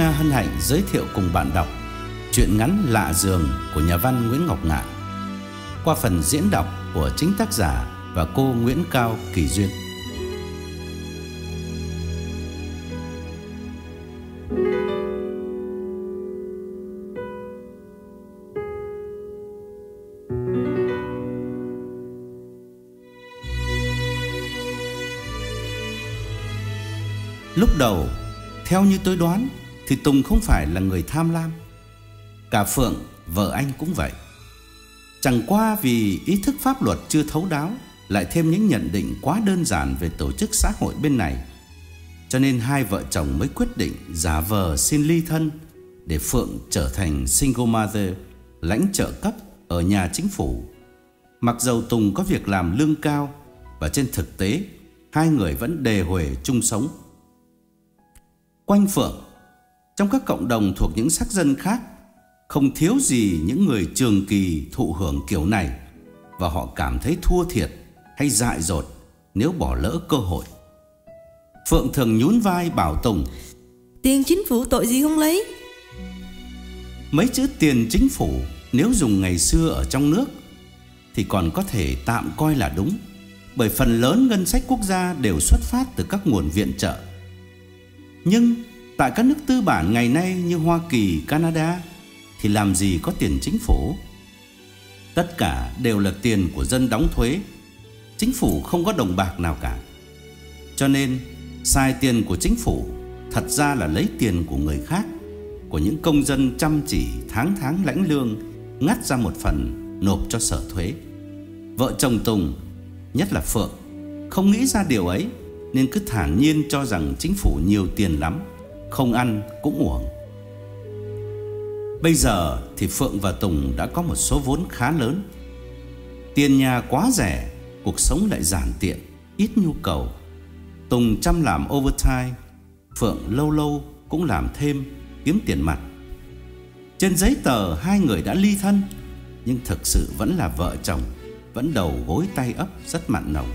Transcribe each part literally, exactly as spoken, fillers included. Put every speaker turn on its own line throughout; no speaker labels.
hân hạnh giới thiệu cùng bạn đọc truyện ngắn Lạ Giường của nhà văn Nguyễn Ngọc Ngạn qua phần diễn đọc của chính tác giả và cô Nguyễn Cao Kỳ Duyên. Lúc đầu, theo như tôi đoán, thì Tùng không phải là người tham lam. Cả Phượng, vợ anh cũng vậy. Chẳng qua vì ý thức pháp luật chưa thấu đáo, lại thêm những nhận định quá đơn giản về tổ chức xã hội bên này, cho nên hai vợ chồng mới quyết định giả vờ xin ly thân để Phượng trở thành single mother, lãnh trợ cấp ở nhà chính phủ. Mặc dầu Tùng có việc làm lương cao, và trên thực tế hai người vẫn đề huề chung sống. Quanh Phượng, trong các cộng đồng thuộc những sắc dân khác, không thiếu gì những người trường kỳ thụ hưởng kiểu này, và họ cảm thấy thua thiệt hay dại dột nếu bỏ lỡ cơ hội. Phượng thường nhún vai bảo Tùng:
tiền chính phủ tội gì không lấy.
Mấy chữ tiền chính phủ nếu dùng ngày xưa ở trong nước thì còn có thể tạm coi là đúng, bởi phần lớn ngân sách quốc gia đều xuất phát từ các nguồn viện trợ. Nhưng tại các nước tư bản ngày nay như Hoa Kỳ, Canada thì làm gì có tiền chính phủ. Tất cả đều là tiền của dân đóng thuế. Chính phủ không có đồng bạc nào cả. Cho nên xài tiền của chính phủ thật ra là lấy tiền của người khác, của những công dân chăm chỉ tháng tháng lãnh lương, ngắt ra một phần nộp cho sở thuế. Vợ chồng Tùng, nhất là Phượng, không nghĩ ra điều ấy, nên cứ thản nhiên cho rằng chính phủ nhiều tiền lắm, không ăn cũng uổng. Bây giờ thì Phượng và Tùng đã có một số vốn khá lớn. Tiền nhà quá rẻ, cuộc sống lại giản tiện, ít nhu cầu. Tùng chăm làm overtime, Phượng lâu lâu cũng làm thêm, kiếm tiền mặt. Trên giấy tờ hai người đã ly thân, nhưng thực sự vẫn là vợ chồng, vẫn đầu gối tay ấp rất mặn nồng.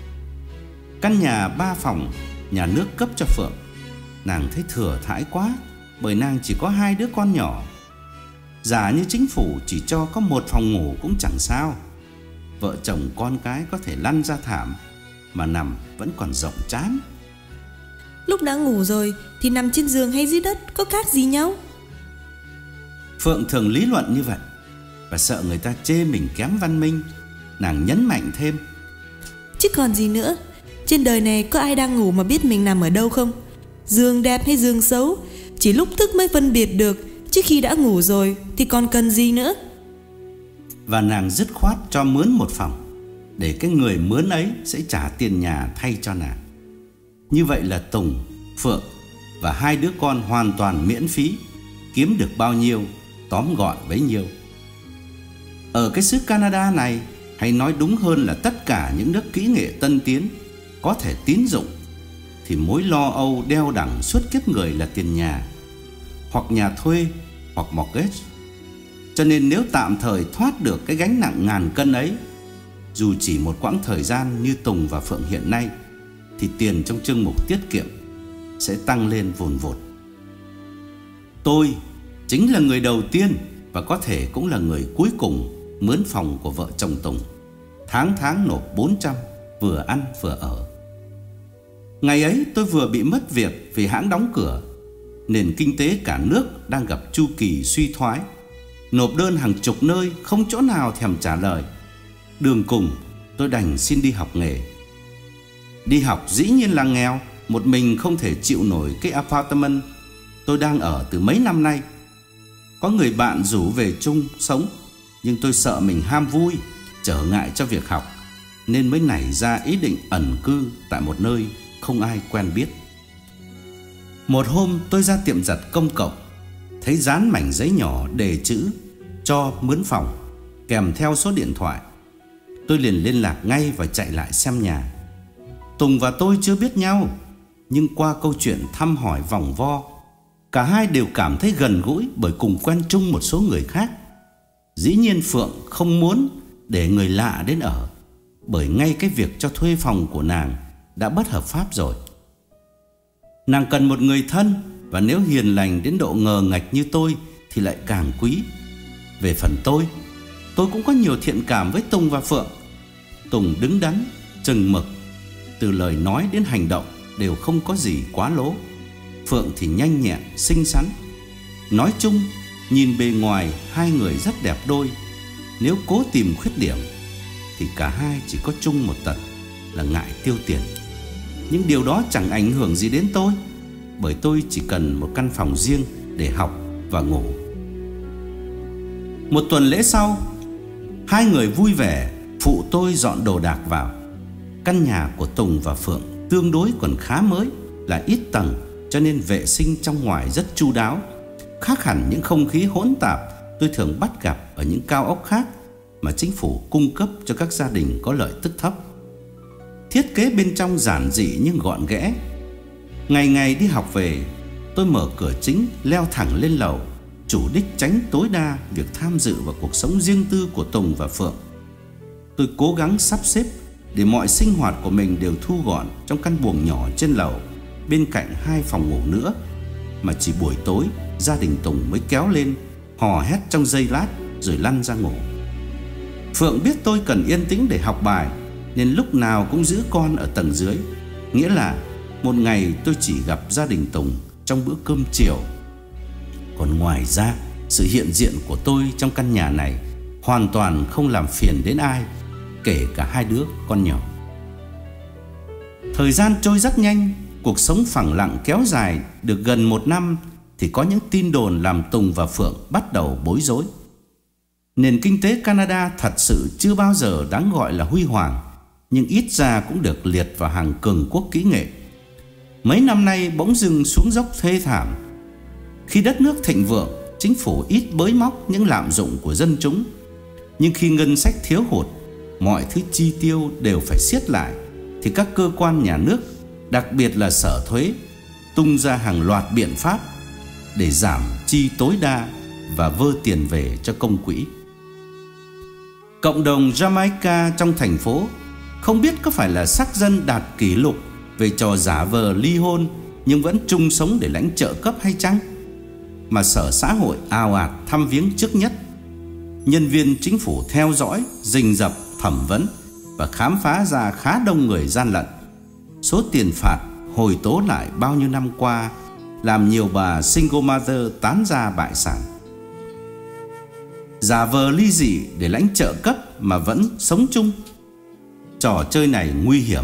Căn nhà ba phòng nhà nước cấp cho Phượng, nàng thấy thừa thãi quá, bởi nàng chỉ có hai đứa con nhỏ. Giả như chính phủ chỉ cho có một phòng ngủ cũng chẳng sao, vợ chồng con cái có thể lăn ra thảm mà nằm vẫn còn rộng chán.
Lúc đã ngủ rồi thì nằm trên giường hay dưới đất có khác gì nhau.
Phượng thường lý luận như vậy, và sợ người ta chê mình kém văn minh, nàng nhấn mạnh thêm:
chứ còn gì nữa, trên đời này có ai đang ngủ mà biết mình nằm ở đâu không? Giường đẹp hay giường xấu chỉ lúc thức mới phân biệt được, chứ khi đã ngủ rồi thì còn cần gì nữa.
Và nàng dứt khoát cho mướn một phòng, để cái người mướn ấy sẽ trả tiền nhà thay cho nàng. Như vậy là Tùng, Phượng và hai đứa con hoàn toàn miễn phí, kiếm được bao nhiêu tóm gọn bấy nhiêu. Ở cái xứ Canada này, hay nói đúng hơn là tất cả những nước kỹ nghệ tân tiến có thể tín dụng, thì mối lo âu đeo đẳng suốt kiếp người là tiền nhà, hoặc nhà thuê, hoặc mortgage. Cho nên nếu tạm thời thoát được cái gánh nặng ngàn cân ấy, dù chỉ một quãng thời gian như Tùng và Phượng hiện nay, thì tiền trong chương mục tiết kiệm sẽ tăng lên vồn vột. Tôi chính là người đầu tiên, và có thể cũng là người cuối cùng mướn phòng của vợ chồng Tùng. Tháng tháng nộp bốn trăm, vừa ăn vừa ở. Ngày ấy tôi vừa bị mất việc vì hãng đóng cửa. Nền kinh tế cả nước đang gặp chu kỳ suy thoái. Nộp đơn hàng chục nơi, không chỗ nào thèm trả lời. Đường cùng tôi đành xin đi học nghề. Đi học dĩ nhiên là nghèo, một mình không thể chịu nổi cái apartment tôi đang ở từ mấy năm nay. Có người bạn rủ về chung sống, nhưng tôi sợ mình ham vui, trở ngại cho việc học, nên mới nảy ra ý định ẩn cư tại một nơi không ai quen biết. Một hôm tôi ra tiệm giặt công cộng, thấy dán mảnh giấy nhỏ đề chữ cho mướn phòng, kèm theo số điện thoại. Tôi liền liên lạc ngay và chạy lại xem nhà. Tùng và tôi chưa biết nhau, nhưng qua câu chuyện thăm hỏi vòng vo, cả hai đều cảm thấy gần gũi bởi cùng quen chung một số người khác. Dĩ nhiên Phượng không muốn để người lạ đến ở, bởi ngay cái việc cho thuê phòng của nàng đã bất hợp pháp rồi. Nàng cần một người thân và nếu hiền lành đến độ ngờ ngạch như tôi thì lại càng quý. Về phần tôi, tôi cũng có nhiều thiện cảm với Tùng và Phượng. Tùng đứng đắn, chừng mực, từ lời nói đến hành động đều không có gì quá lố. Phượng thì nhanh nhẹn, xinh xắn. Nói chung, nhìn bề ngoài hai người rất đẹp đôi. Nếu cố tìm khuyết điểm thì cả hai chỉ có chung một tật là ngại tiêu tiền. Nhưng điều đó chẳng ảnh hưởng gì đến tôi, bởi tôi chỉ cần một căn phòng riêng để học và ngủ. Một tuần lễ sau, hai người vui vẻ phụ tôi dọn đồ đạc vào. Căn nhà của Tùng và Phượng tương đối còn khá mới, là ít tầng, cho nên vệ sinh trong ngoài rất chu đáo, khác hẳn những không khí hỗn tạp tôi thường bắt gặp ở những cao ốc khác mà chính phủ cung cấp cho các gia đình có lợi tức thấp. Thiết kế bên trong giản dị nhưng gọn ghẽ. Ngày ngày đi học về, tôi mở cửa chính leo thẳng lên lầu, chủ đích tránh tối đa việc tham dự vào cuộc sống riêng tư của Tùng và Phượng. Tôi cố gắng sắp xếp để mọi sinh hoạt của mình đều thu gọn trong căn buồng nhỏ trên lầu, bên cạnh hai phòng ngủ nữa, mà chỉ buổi tối gia đình Tùng mới kéo lên hò hét trong giây lát rồi lăn ra ngủ. Phượng biết tôi cần yên tĩnh để học bài nên lúc nào cũng giữ con ở tầng dưới, nghĩa là một ngày tôi chỉ gặp gia đình Tùng trong bữa cơm chiều. Còn ngoài ra, sự hiện diện của tôi trong căn nhà này hoàn toàn không làm phiền đến ai, kể cả hai đứa con nhỏ. Thời gian trôi rất nhanh, cuộc sống phẳng lặng kéo dài được gần một năm thì có những tin đồn làm Tùng và Phượng bắt đầu bối rối. Nền kinh tế Canada thật sự chưa bao giờ đáng gọi là huy hoàng, nhưng ít ra cũng được liệt vào hàng cường quốc kỹ nghệ. Mấy năm nay bỗng dưng xuống dốc thê thảm. Khi đất nước thịnh vượng, chính phủ ít bới móc những lạm dụng của dân chúng, nhưng khi ngân sách thiếu hụt, mọi thứ chi tiêu đều phải siết lại, thì các cơ quan nhà nước, đặc biệt là Sở Thuế, tung ra hàng loạt biện pháp để giảm chi tối đa và vơ tiền về cho công quỹ. Cộng đồng Jamaica trong thành phố không biết có phải là sắc dân đạt kỷ lục về trò giả vờ ly hôn nhưng vẫn chung sống để lãnh trợ cấp hay chăng, mà Sở Xã hội ào ạt thăm viếng trước nhất. Nhân viên chính phủ theo dõi, rình rập, thẩm vấn và khám phá ra khá đông người gian lận. Số tiền phạt hồi tố lại bao nhiêu năm qua làm nhiều bà single mother tán gia bại sản. Giả vờ ly dị để lãnh trợ cấp mà vẫn sống chung. Trò chơi này nguy hiểm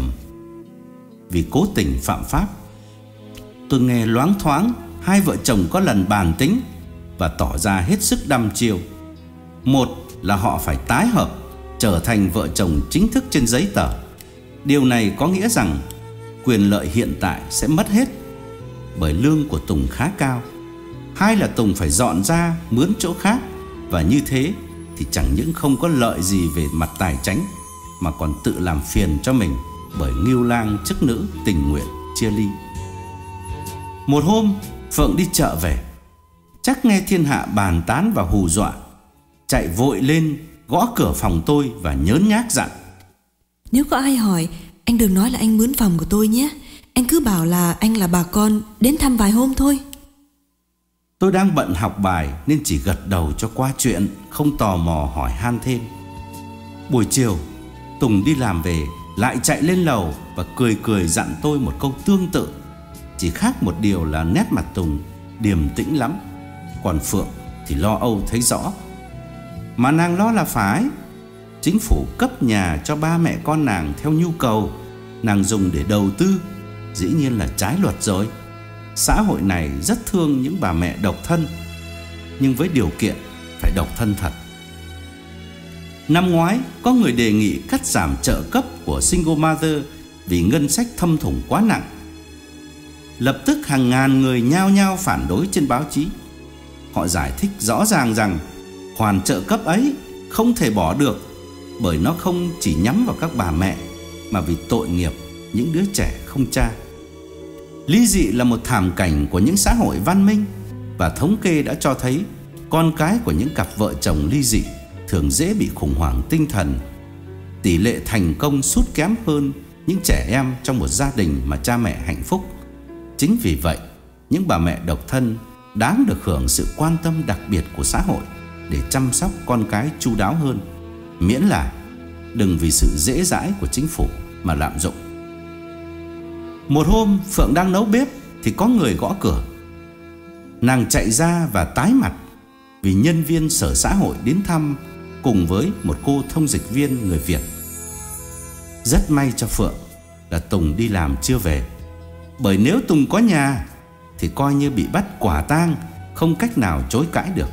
vì cố tình phạm pháp. Tôi nghe loáng thoáng hai vợ chồng có lần bàn tính và tỏ ra hết sức đăm chiêu. Một là họ phải tái hợp, trở thành vợ chồng chính thức trên giấy tờ. Điều này có nghĩa rằng quyền lợi hiện tại sẽ mất hết, bởi lương của Tùng khá cao. Hai là Tùng phải dọn ra mướn chỗ khác, và như thế thì chẳng những không có lợi gì về mặt tài chánh, mà còn tự làm phiền cho mình bởi ngưu lang chức nữ tình nguyện chia ly. Một hôm Phượng đi chợ về, chắc nghe thiên hạ bàn tán và hù dọa, chạy vội lên gõ cửa phòng tôi và nhớn nhác dặn:
Nếu có ai hỏi, anh đừng nói là anh mướn phòng của tôi nhé. Anh cứ bảo là anh là bà con đến thăm vài hôm thôi.
Tôi đang bận học bài nên chỉ gật đầu cho qua chuyện, không tò mò hỏi han thêm. Buổi chiều Tùng đi làm về lại chạy lên lầu và cười cười dặn tôi một câu tương tự. Chỉ khác một điều là nét mặt Tùng điềm tĩnh lắm, còn Phượng thì lo âu thấy rõ. Mà nàng lo là phải. Chính phủ cấp nhà cho ba mẹ con nàng theo nhu cầu, nàng dùng để đầu tư, dĩ nhiên là trái luật rồi. Xã hội này rất thương những bà mẹ độc thân, nhưng với điều kiện phải độc thân thật. Năm ngoái có người đề nghị cắt giảm trợ cấp của single mother vì ngân sách thâm thủng quá nặng. Lập tức hàng ngàn người nhao nhao phản đối trên báo chí. Họ giải thích rõ ràng rằng khoản trợ cấp ấy không thể bỏ được, bởi nó không chỉ nhắm vào các bà mẹ mà vì tội nghiệp những đứa trẻ không cha. Ly dị là một thảm cảnh của những xã hội văn minh, và thống kê đã cho thấy con cái của những cặp vợ chồng ly dị thường dễ bị khủng hoảng tinh thần. Tỷ lệ thành công sút kém hơn những trẻ em trong một gia đình mà cha mẹ hạnh phúc. Chính vì vậy, những bà mẹ độc thân đáng được hưởng sự quan tâm đặc biệt của xã hội để chăm sóc con cái chu đáo hơn, miễn là đừng vì sự dễ dãi của chính phủ mà lạm dụng. Một hôm Phượng đang nấu bếp thì có người gõ cửa. Nàng chạy ra và tái mặt vì nhân viên sở xã hội đến thăm cùng với một cô thông dịch viên người Việt. Rất may cho Phượng là Tùng đi làm chưa về, bởi nếu Tùng có nhà thì coi như bị bắt quả tang, không cách nào chối cãi được.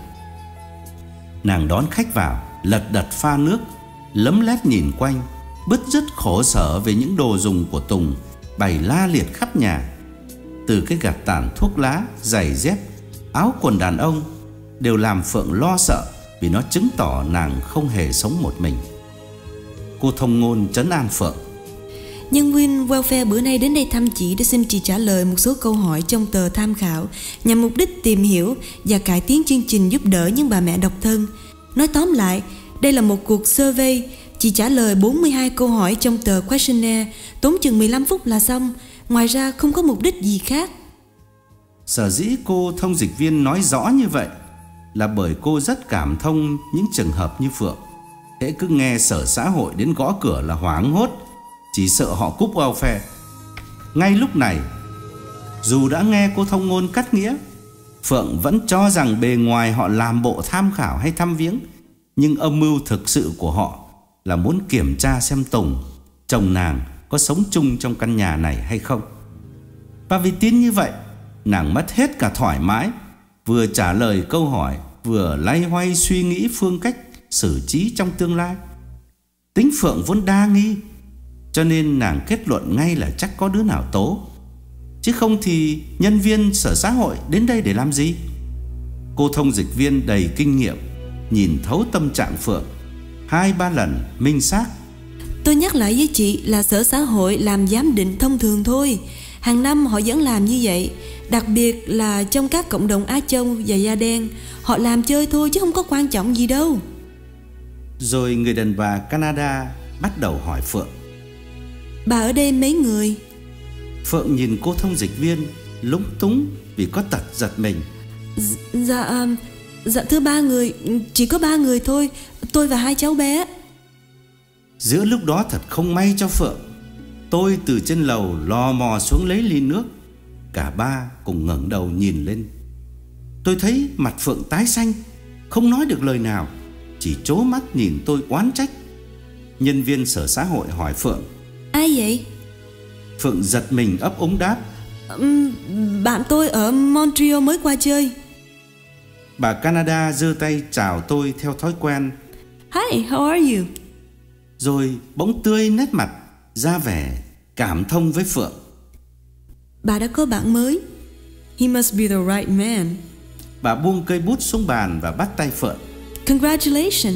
Nàng đón khách vào, lật đật pha nước, lấm lét nhìn quanh, bứt rứt khổ sở về những đồ dùng của Tùng bày la liệt khắp nhà. Từ cái gạt tàn thuốc lá, giày dép, áo quần đàn ông đều làm Phượng lo sợ, vì nó chứng tỏ nàng không hề sống một mình. Cô thông ngôn trấn an Phượng.
Nhân viên welfare bữa nay đến đây thăm chị để xin chị trả lời một số câu hỏi trong tờ tham khảo, nhằm mục đích tìm hiểu và cải tiến chương trình giúp đỡ những bà mẹ độc thân. Nói tóm lại, đây là một cuộc survey. Chị trả lời bốn mươi hai câu hỏi trong tờ questionnaire, tốn chừng mười lăm phút là xong. Ngoài ra không có mục đích gì khác.
Sở dĩ cô thông dịch viên nói rõ như vậy là bởi cô rất cảm thông những trường hợp như Phượng. Hễ cứ nghe sở xã hội đến gõ cửa là hoảng hốt, chỉ sợ họ cúp welfare. Ngay lúc này, dù đã nghe cô thông ngôn cắt nghĩa, Phượng vẫn cho rằng bề ngoài họ làm bộ tham khảo hay thăm viếng, nhưng âm mưu thực sự của họ là muốn kiểm tra xem Tùng, chồng nàng, có sống chung trong căn nhà này hay không. Và vì tin như vậy, nàng mất hết cả thoải mái, vừa trả lời câu hỏi, vừa loay hoay suy nghĩ phương cách xử trí trong tương lai. Tính Phượng vốn đa nghi, cho nên nàng kết luận ngay là chắc có đứa nào tố, chứ không thì nhân viên sở xã hội đến đây để làm gì. Cô thông dịch viên đầy kinh nghiệm nhìn thấu tâm trạng Phượng, hai ba lần minh xác.
Tôi nhắc lại với chị là sở xã hội làm giám định thông thường thôi. Hàng năm họ vẫn làm như vậy, đặc biệt là trong các cộng đồng Á Châu và da đen. Họ làm chơi thôi chứ không có quan trọng gì đâu.
Rồi người đàn bà Canada bắt đầu hỏi Phượng.
Bà ở đây mấy người?
Phượng nhìn cô thông dịch viên lúng túng vì có tật giật mình.
D- Dạ Dạ thưa ba người, chỉ có ba người thôi, tôi và hai cháu bé.
Giữa lúc đó thật không may cho Phượng, tôi từ trên lầu lò mò xuống lấy ly nước. Cả ba cùng ngẩng đầu nhìn lên. Tôi thấy mặt Phượng tái xanh, không nói được lời nào, chỉ trố mắt nhìn tôi oán trách. Nhân viên sở xã hội hỏi Phượng.
Ai vậy?
Phượng giật mình ấp úng đáp.
Um, bạn tôi ở Montreal mới qua chơi.
Bà Canada giơ tay chào tôi theo thói quen.
Hi, how are you?
Rồi bỗng tươi nét mặt, ra vẻ cảm thông với Phượng.
Bà đã có bạn mới. He must be the right man.
Bà buông cây bút xuống bàn và bắt tay Phượng.
Congratulations.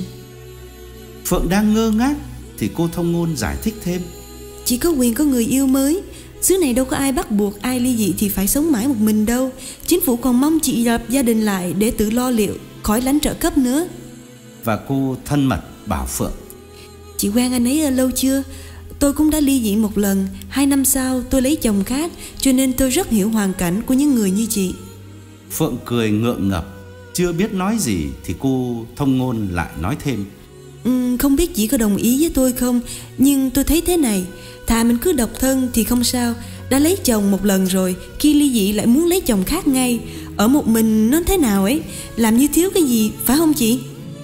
Phượng đang ngơ ngác thì cô thông ngôn giải thích thêm.
Chỉ có quyền có người yêu mới. Xứ này đâu có ai bắt buộc ai ly dị thì phải sống mãi một mình đâu. Chính phủ còn mong chị lập gia đình lại để tự lo liệu, khỏi lãnh trợ cấp nữa.
Và cô thân mật bảo Phượng.
Chị quen anh ấy lâu chưa? Tôi cũng đã ly dị một lần. Hai năm sau tôi lấy chồng khác, cho nên tôi rất hiểu hoàn cảnh của những người như chị.
Phượng cười ngượng ngập, chưa biết nói gì thì cô thông ngôn lại nói thêm.
uhm, Không biết chị có đồng ý với tôi không, nhưng tôi thấy thế này. Thà mình cứ độc thân thì không sao. Đã lấy chồng một lần rồi, khi ly dị lại muốn lấy chồng khác ngay. Ở một mình nó thế nào ấy, làm như thiếu cái gì, phải không chị?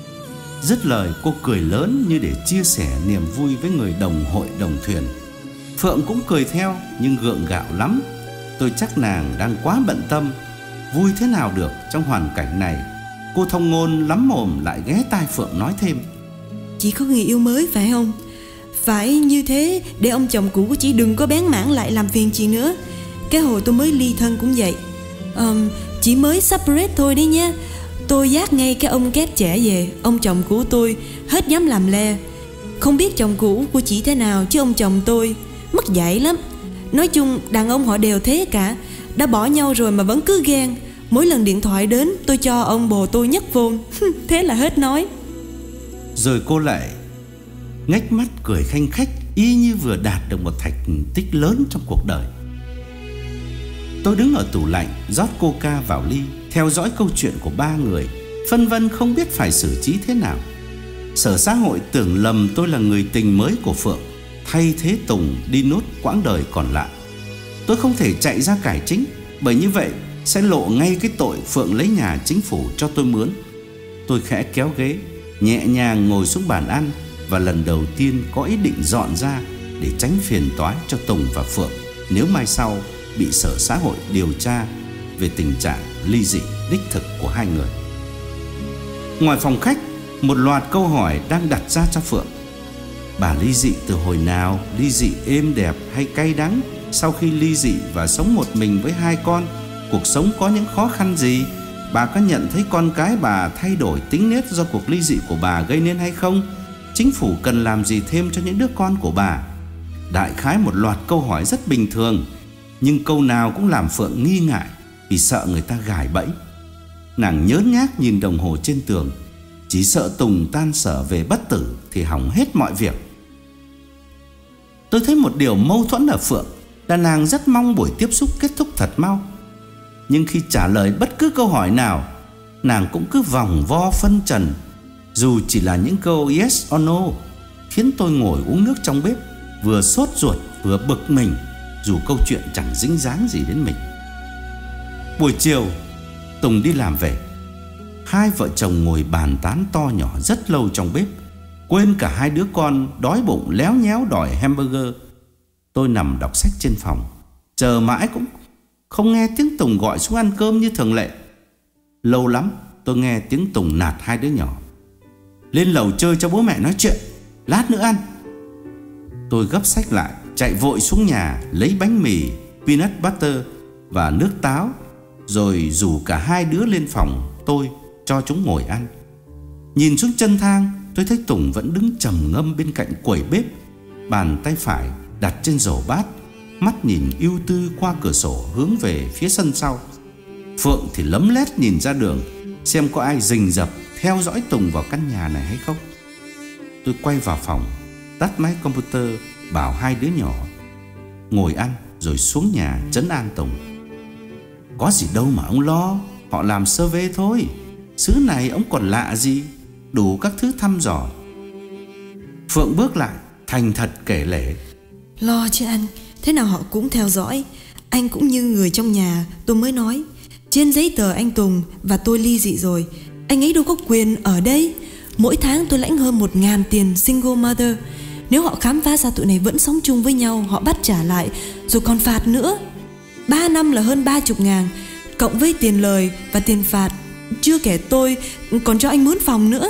Dứt lời cô cười lớn như để chia sẻ niềm vui với người đồng hội đồng thuyền. Phượng cũng cười theo nhưng gượng gạo lắm. Tôi chắc nàng đang quá bận tâm, vui thế nào được trong hoàn cảnh này. Cô thông ngôn lắm mồm lại ghé tai Phượng nói thêm.
Chị có người yêu mới phải không? Phải như thế để ông chồng cũ của chị đừng có bén mảng lại làm phiền chị nữa. Cái hồi tôi mới ly thân cũng vậy. um, Chỉ mới separate thôi đấy nha. Tôi dắt ngay cái ông kép trẻ về. Ông chồng cũ tôi hết dám làm le. Không biết chồng cũ của chị thế nào, chứ ông chồng tôi mất dạy lắm. Nói chung đàn ông họ đều thế cả. Đã bỏ nhau rồi mà vẫn cứ ghen. Mỗi lần điện thoại đến tôi cho ông bồ tôi nhấc phone. Thế là hết nói.
Rồi cô lại ngách mắt cười khanh khách, y như vừa đạt được một thành tích lớn trong cuộc đời. Tôi đứng ở tủ lạnh rót coca vào ly, theo dõi câu chuyện của ba người, phân vân không biết phải xử trí thế nào. Sở xã hội tưởng lầm tôi là người tình mới của Phượng, thay thế Tùng đi nốt quãng đời còn lại. Tôi không thể chạy ra cải chính, bởi như vậy sẽ lộ ngay cái tội Phượng lấy nhà chính phủ cho tôi mướn. Tôi khẽ kéo ghế, nhẹ nhàng ngồi xuống bàn ăn, và lần đầu tiên có ý định dọn ra để tránh phiền toái cho Tùng và Phượng nếu mai sau bị sở xã hội điều tra về tình trạng ly dị đích thực của hai người. Ngoài phòng khách, một loạt câu hỏi đang đặt ra cho Phượng. Bà ly dị từ hồi nào? Ly dị êm đẹp hay cay đắng? Sau khi ly dị và sống một mình với hai con, cuộc sống có những khó khăn gì? Bà có nhận thấy con cái bà thay đổi tính nết do cuộc ly dị của bà gây nên hay không? Chính phủ cần làm gì thêm cho những đứa con của bà? Đại khái một loạt câu hỏi rất bình thường, nhưng câu nào cũng làm Phượng nghi ngại vì sợ người ta gài bẫy. Nàng nhớn nhác nhìn đồng hồ trên tường, chỉ sợ Tùng tan sở về bất tử thì hỏng hết mọi việc. Tôi thấy một điều mâu thuẫn ở Phượng là nàng rất mong buổi tiếp xúc kết thúc thật mau, nhưng khi trả lời bất cứ câu hỏi nào, nàng cũng cứ vòng vo phân trần, dù chỉ là những câu yes or no, khiến tôi ngồi uống nước trong bếp, vừa sốt ruột vừa bực mình, dù câu chuyện chẳng dính dáng gì đến mình. Buổi chiều, Tùng đi làm về, hai vợ chồng ngồi bàn tán to nhỏ rất lâu trong bếp, quên cả hai đứa con đói bụng léo nhéo đòi hamburger. Tôi nằm đọc sách trên phòng, chờ mãi cũng không nghe tiếng Tùng gọi xuống ăn cơm như thường lệ. Lâu lắm tôi nghe tiếng Tùng nạt hai đứa nhỏ: lên lầu chơi cho bố mẹ nói chuyện, lát nữa ăn. Tôi gấp sách lại, chạy vội xuống nhà lấy bánh mì, peanut butter và nước táo, rồi rủ cả hai đứa lên phòng tôi cho chúng ngồi ăn. Nhìn xuống chân thang, tôi thấy Tùng vẫn đứng trầm ngâm bên cạnh quầy bếp, bàn tay phải đặt trên rổ bát, mắt nhìn ưu tư qua cửa sổ hướng về phía sân sau. Phượng thì lấm lét nhìn ra đường xem có ai rình rập theo dõi Tùng vào căn nhà này hay không. Tôi quay vào phòng, tắt máy computer, bảo hai đứa nhỏ ngồi ăn rồi xuống nhà trấn an Tùng. Có gì đâu mà ông lo, họ làm survey thôi, xứ này ông còn lạ gì, đủ các thứ thăm dò. Phượng bước lại thành thật kể lể:
Lo chứ anh, thế nào họ cũng theo dõi. Anh cũng như người trong nhà. Tôi mới nói, trên giấy tờ anh Tùng và tôi ly dị rồi, anh ấy đâu có quyền ở đây. Mỗi tháng tôi lãnh hơn một ngàn tiền single mother. Nếu họ khám phá ra tụi này vẫn sống chung với nhau, họ bắt trả lại rồi còn phạt nữa. Ba năm là hơn ba chục ngàn, cộng với tiền lời và tiền phạt, chưa kể tôi còn cho anh mướn phòng nữa.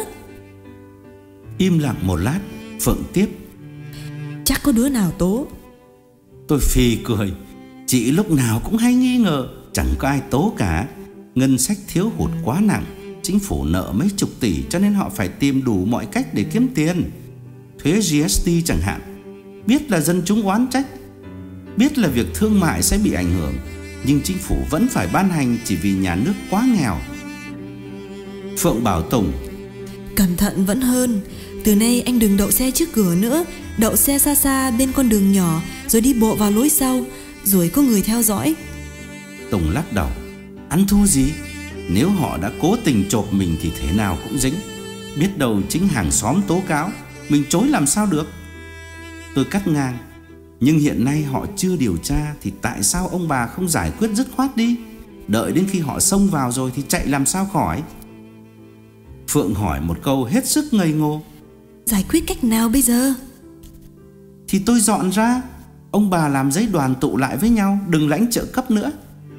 Im lặng một lát, Phượng tiếp:
Chắc có đứa nào tố.
Tôi phì cười. Chị lúc nào cũng hay nghi ngờ. Chẳng có ai tố cả. Ngân sách thiếu hụt quá nặng, chính phủ nợ mấy chục tỷ, cho nên họ phải tìm đủ mọi cách để kiếm tiền. Thuế giê ét tê chẳng hạn, biết là dân chúng oán trách, biết là việc thương mại sẽ bị ảnh hưởng, nhưng chính phủ vẫn phải ban hành chỉ vì nhà nước quá nghèo. Phượng bảo Tùng:
Cẩn thận vẫn hơn. Từ nay anh đừng đậu xe trước cửa nữa, đậu xe xa xa bên con đường nhỏ, rồi đi bộ vào lối sau, rồi có người theo dõi.
Tùng lắc đầu: Ăn thua gì, nếu họ đã cố tình chộp mình thì thế nào cũng dính. Biết đâu chính hàng xóm tố cáo, mình chối làm sao được. Tôi cắt ngang: Nhưng hiện nay họ chưa điều tra, thì tại sao ông bà không giải quyết dứt khoát đi? Đợi đến khi họ xông vào rồi thì chạy làm sao khỏi? Phượng hỏi một câu hết sức ngây ngô:
Giải quyết cách nào bây giờ?
Thì tôi dọn ra, ông bà làm giấy đoàn tụ lại với nhau, đừng lãnh trợ cấp nữa.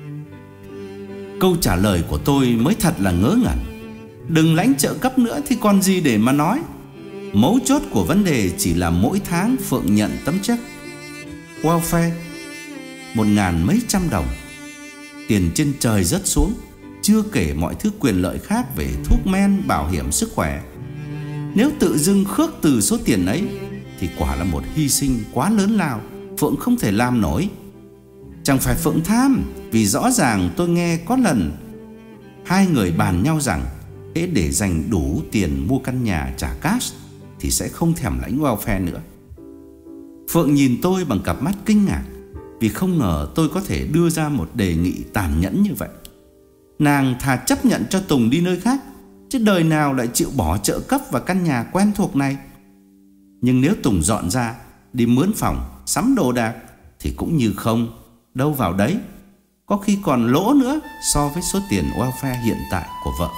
Câu trả lời của tôi mới thật là ngớ ngẩn. Đừng lãnh trợ cấp nữa thì còn gì để mà nói. Mấu chốt của vấn đề chỉ là mỗi tháng Phượng nhận tấm check welfare một ngàn mấy trăm đồng. Tiền trên trời rớt xuống, chưa kể mọi thứ quyền lợi khác về thuốc men, bảo hiểm sức khỏe. Nếu tự dưng khước từ số tiền ấy thì quả là một hy sinh quá lớn lao, Phượng không thể làm nổi. Chẳng phải Phượng tham, vì rõ ràng tôi nghe có lần hai người bàn nhau rằng hễ để dành đủ tiền mua căn nhà trả cash thì sẽ không thèm lãnh welfare nữa. Phượng nhìn tôi bằng cặp mắt kinh ngạc, vì không ngờ tôi có thể đưa ra một đề nghị tàn nhẫn như vậy. Nàng thà chấp nhận cho Tùng đi nơi khác, chứ đời nào lại chịu bỏ trợ cấp và căn nhà quen thuộc này. Nhưng nếu Tùng dọn ra, đi mướn phòng, sắm đồ đạc thì cũng như không, đâu vào đấy. Có khi còn lỗ nữa so với số tiền welfare hiện tại của vợ.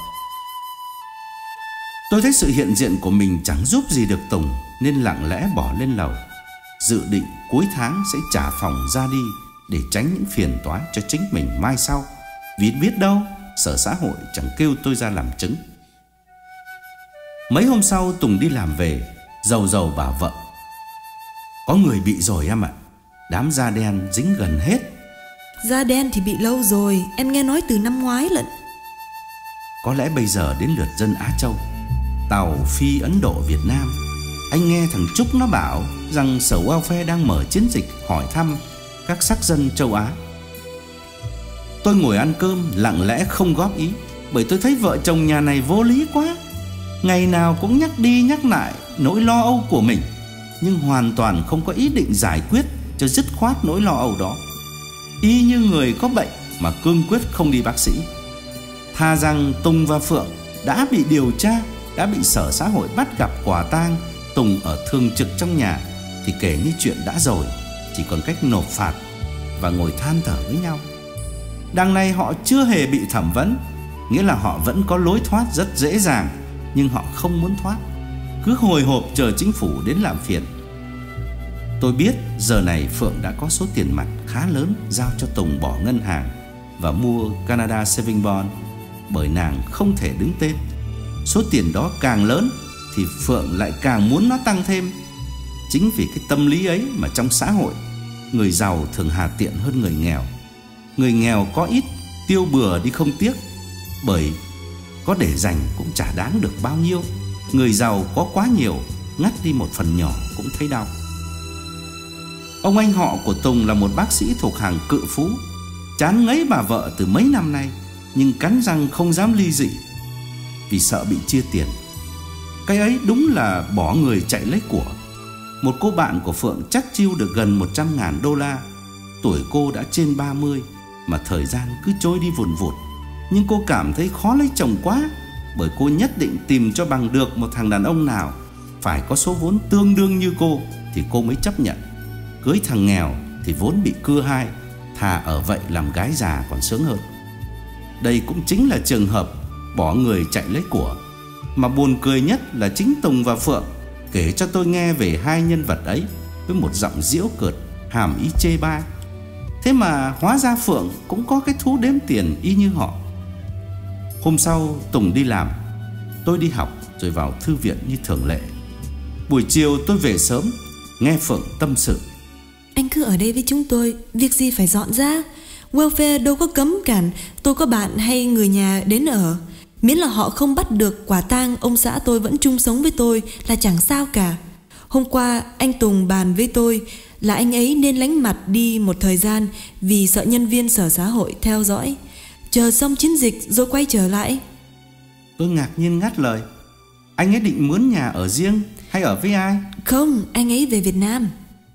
Tôi thấy sự hiện diện của mình chẳng giúp gì được Tùng, nên lặng lẽ bỏ lên lầu, dự định cuối tháng sẽ trả phòng ra đi để tránh những phiền toái cho chính mình mai sau. Vì biết đâu sở xã hội chẳng kêu tôi ra làm chứng. Mấy hôm sau Tùng đi làm về, rầu rầu bảo vợ: có người bị rồi em ạ. Đám da đen dính gần hết.
Da đen thì bị lâu rồi, em nghe nói từ năm ngoái lận.
Có lẽ bây giờ đến lượt dân Á Châu. Tàu phi Ấn Độ Việt Nam. Anh nghe thằng Trúc nó bảo rằng sở welfare đang mở chiến dịch hỏi thăm các sắc dân châu Á. Tôi ngồi ăn cơm lặng lẽ không góp ý, bởi tôi thấy vợ chồng nhà này vô lý quá. Ngày nào cũng nhắc đi nhắc lại nỗi lo âu của mình, nhưng hoàn toàn không có ý định giải quyết cho dứt khoát nỗi lo âu đó. Y như người có bệnh mà cương quyết không đi bác sĩ. Thà rằng Tùng và Phượng đã bị điều tra, đã bị sở xã hội bắt gặp quả tang Tùng ở thường trực trong nhà, thì kể như chuyện đã rồi, chỉ còn cách nộp phạt và ngồi than thở với nhau. Đằng này họ chưa hề bị thẩm vấn, nghĩa là họ vẫn có lối thoát rất dễ dàng, nhưng họ không muốn thoát, cứ hồi hộp chờ chính phủ đến làm phiền. Tôi biết giờ này Phượng đã có số tiền mặt khá lớn giao cho Tùng bỏ ngân hàng và mua Canada Saving Bond, bởi nàng không thể đứng tên. Số tiền đó càng lớn thì Phượng lại càng muốn nó tăng thêm. Chính vì cái tâm lý ấy mà trong xã hội, người giàu thường hà tiện hơn người nghèo. Người nghèo có ít, tiêu bừa đi không tiếc, bởi có để dành cũng chả đáng được bao nhiêu. Người giàu có quá nhiều, ngắt đi một phần nhỏ cũng thấy đau. Ông anh họ của Tùng là một bác sĩ thuộc hàng cự phú, chán ngấy bà vợ từ mấy năm nay, nhưng cắn răng không dám ly dị vì sợ bị chia tiền. Cái ấy đúng là bỏ người chạy lấy của. Một cô bạn của Phượng chắc chiêu được gần một trăm ngàn đô la. Tuổi cô đã trên ba mươi mà thời gian cứ trôi đi vùn vụt. Nhưng cô cảm thấy khó lấy chồng quá, bởi cô nhất định tìm cho bằng được một thằng đàn ông nào phải có số vốn tương đương như cô thì cô mới chấp nhận. Cưới thằng nghèo thì vốn bị cưa hai, thà ở vậy làm gái già còn sướng hơn. Đây cũng chính là trường hợp bỏ người chạy lấy của. Mà buồn cười nhất là chính Tùng và Phượng kể cho tôi nghe về hai nhân vật ấy với một giọng giễu cợt, hàm ý chê bai. Thế mà hóa ra Phượng cũng có cái thú đếm tiền y như họ. Hôm sau Tùng đi làm, tôi đi học rồi vào thư viện như thường lệ. Buổi chiều tôi về sớm, nghe Phượng tâm sự.
Anh cứ ở đây với chúng tôi, việc gì phải dọn ra. Welfare đâu có cấm cản tôi có bạn hay người nhà đến ở. Miễn là họ không bắt được quả tang ông xã tôi vẫn chung sống với tôi là chẳng sao cả. Hôm qua anh Tùng bàn với tôi là anh ấy nên lánh mặt đi một thời gian vì sợ nhân viên sở xã hội theo dõi. Chờ xong chiến dịch rồi quay trở lại.
Tôi ngạc nhiên ngắt lời. Anh ấy định mướn nhà ở riêng hay ở với ai?
Không, anh ấy về Việt Nam.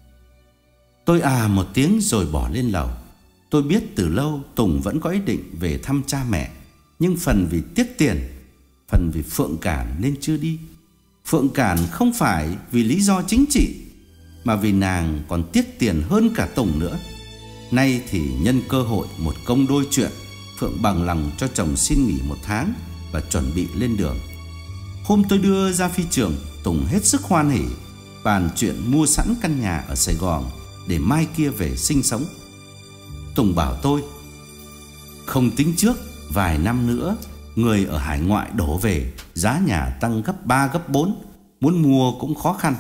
Tôi à một tiếng rồi bỏ lên lầu. Tôi biết từ lâu Tùng vẫn có ý định về thăm cha mẹ, nhưng phần vì tiếc tiền, phần vì Phượng cản nên chưa đi. Phượng cản không phải vì lý do chính trị, mà vì nàng còn tiếc tiền hơn cả Tùng nữa. Nay thì nhân cơ hội một công đôi chuyện, Phượng bằng lòng cho chồng xin nghỉ một tháng và chuẩn bị lên đường. Hôm tôi đưa ra phi trường, Tùng hết sức hoan hỉ, bàn chuyện mua sẵn căn nhà ở Sài Gòn để mai kia về sinh sống. Tùng bảo tôi, không tính trước, vài năm nữa người ở hải ngoại đổ về, giá nhà tăng gấp ba gấp bốn, muốn mua cũng khó khăn.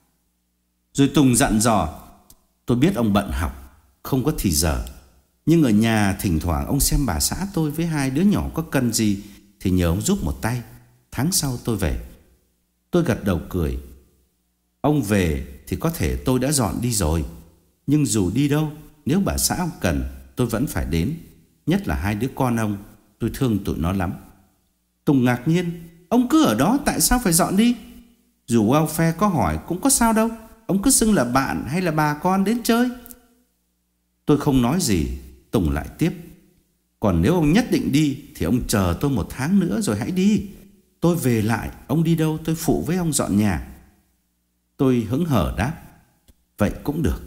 Rồi Tùng dặn dò, tôi biết ông bận học, không có thì giờ, nhưng ở nhà thỉnh thoảng ông xem bà xã tôi với hai đứa nhỏ có cần gì thì nhờ ông giúp một tay, tháng sau tôi về. Tôi gật đầu cười. Ông về thì có thể tôi đã dọn đi rồi, nhưng dù đi đâu, nếu bà xã ông cần, tôi vẫn phải đến. Nhất là hai đứa con ông, tôi thương tụi nó lắm. Tùng ngạc nhiên, ông cứ ở đó tại sao phải dọn đi? Dù welfare có hỏi cũng có sao đâu, ông cứ xưng là bạn hay là bà con đến chơi. Tôi không nói gì. Tùng lại tiếp: Còn nếu ông nhất định đi thì ông chờ tôi một tháng nữa rồi hãy đi. Tôi về lại, ông đi đâu tôi phụ với ông dọn nhà. Tôi hững hờ đáp: Vậy cũng được.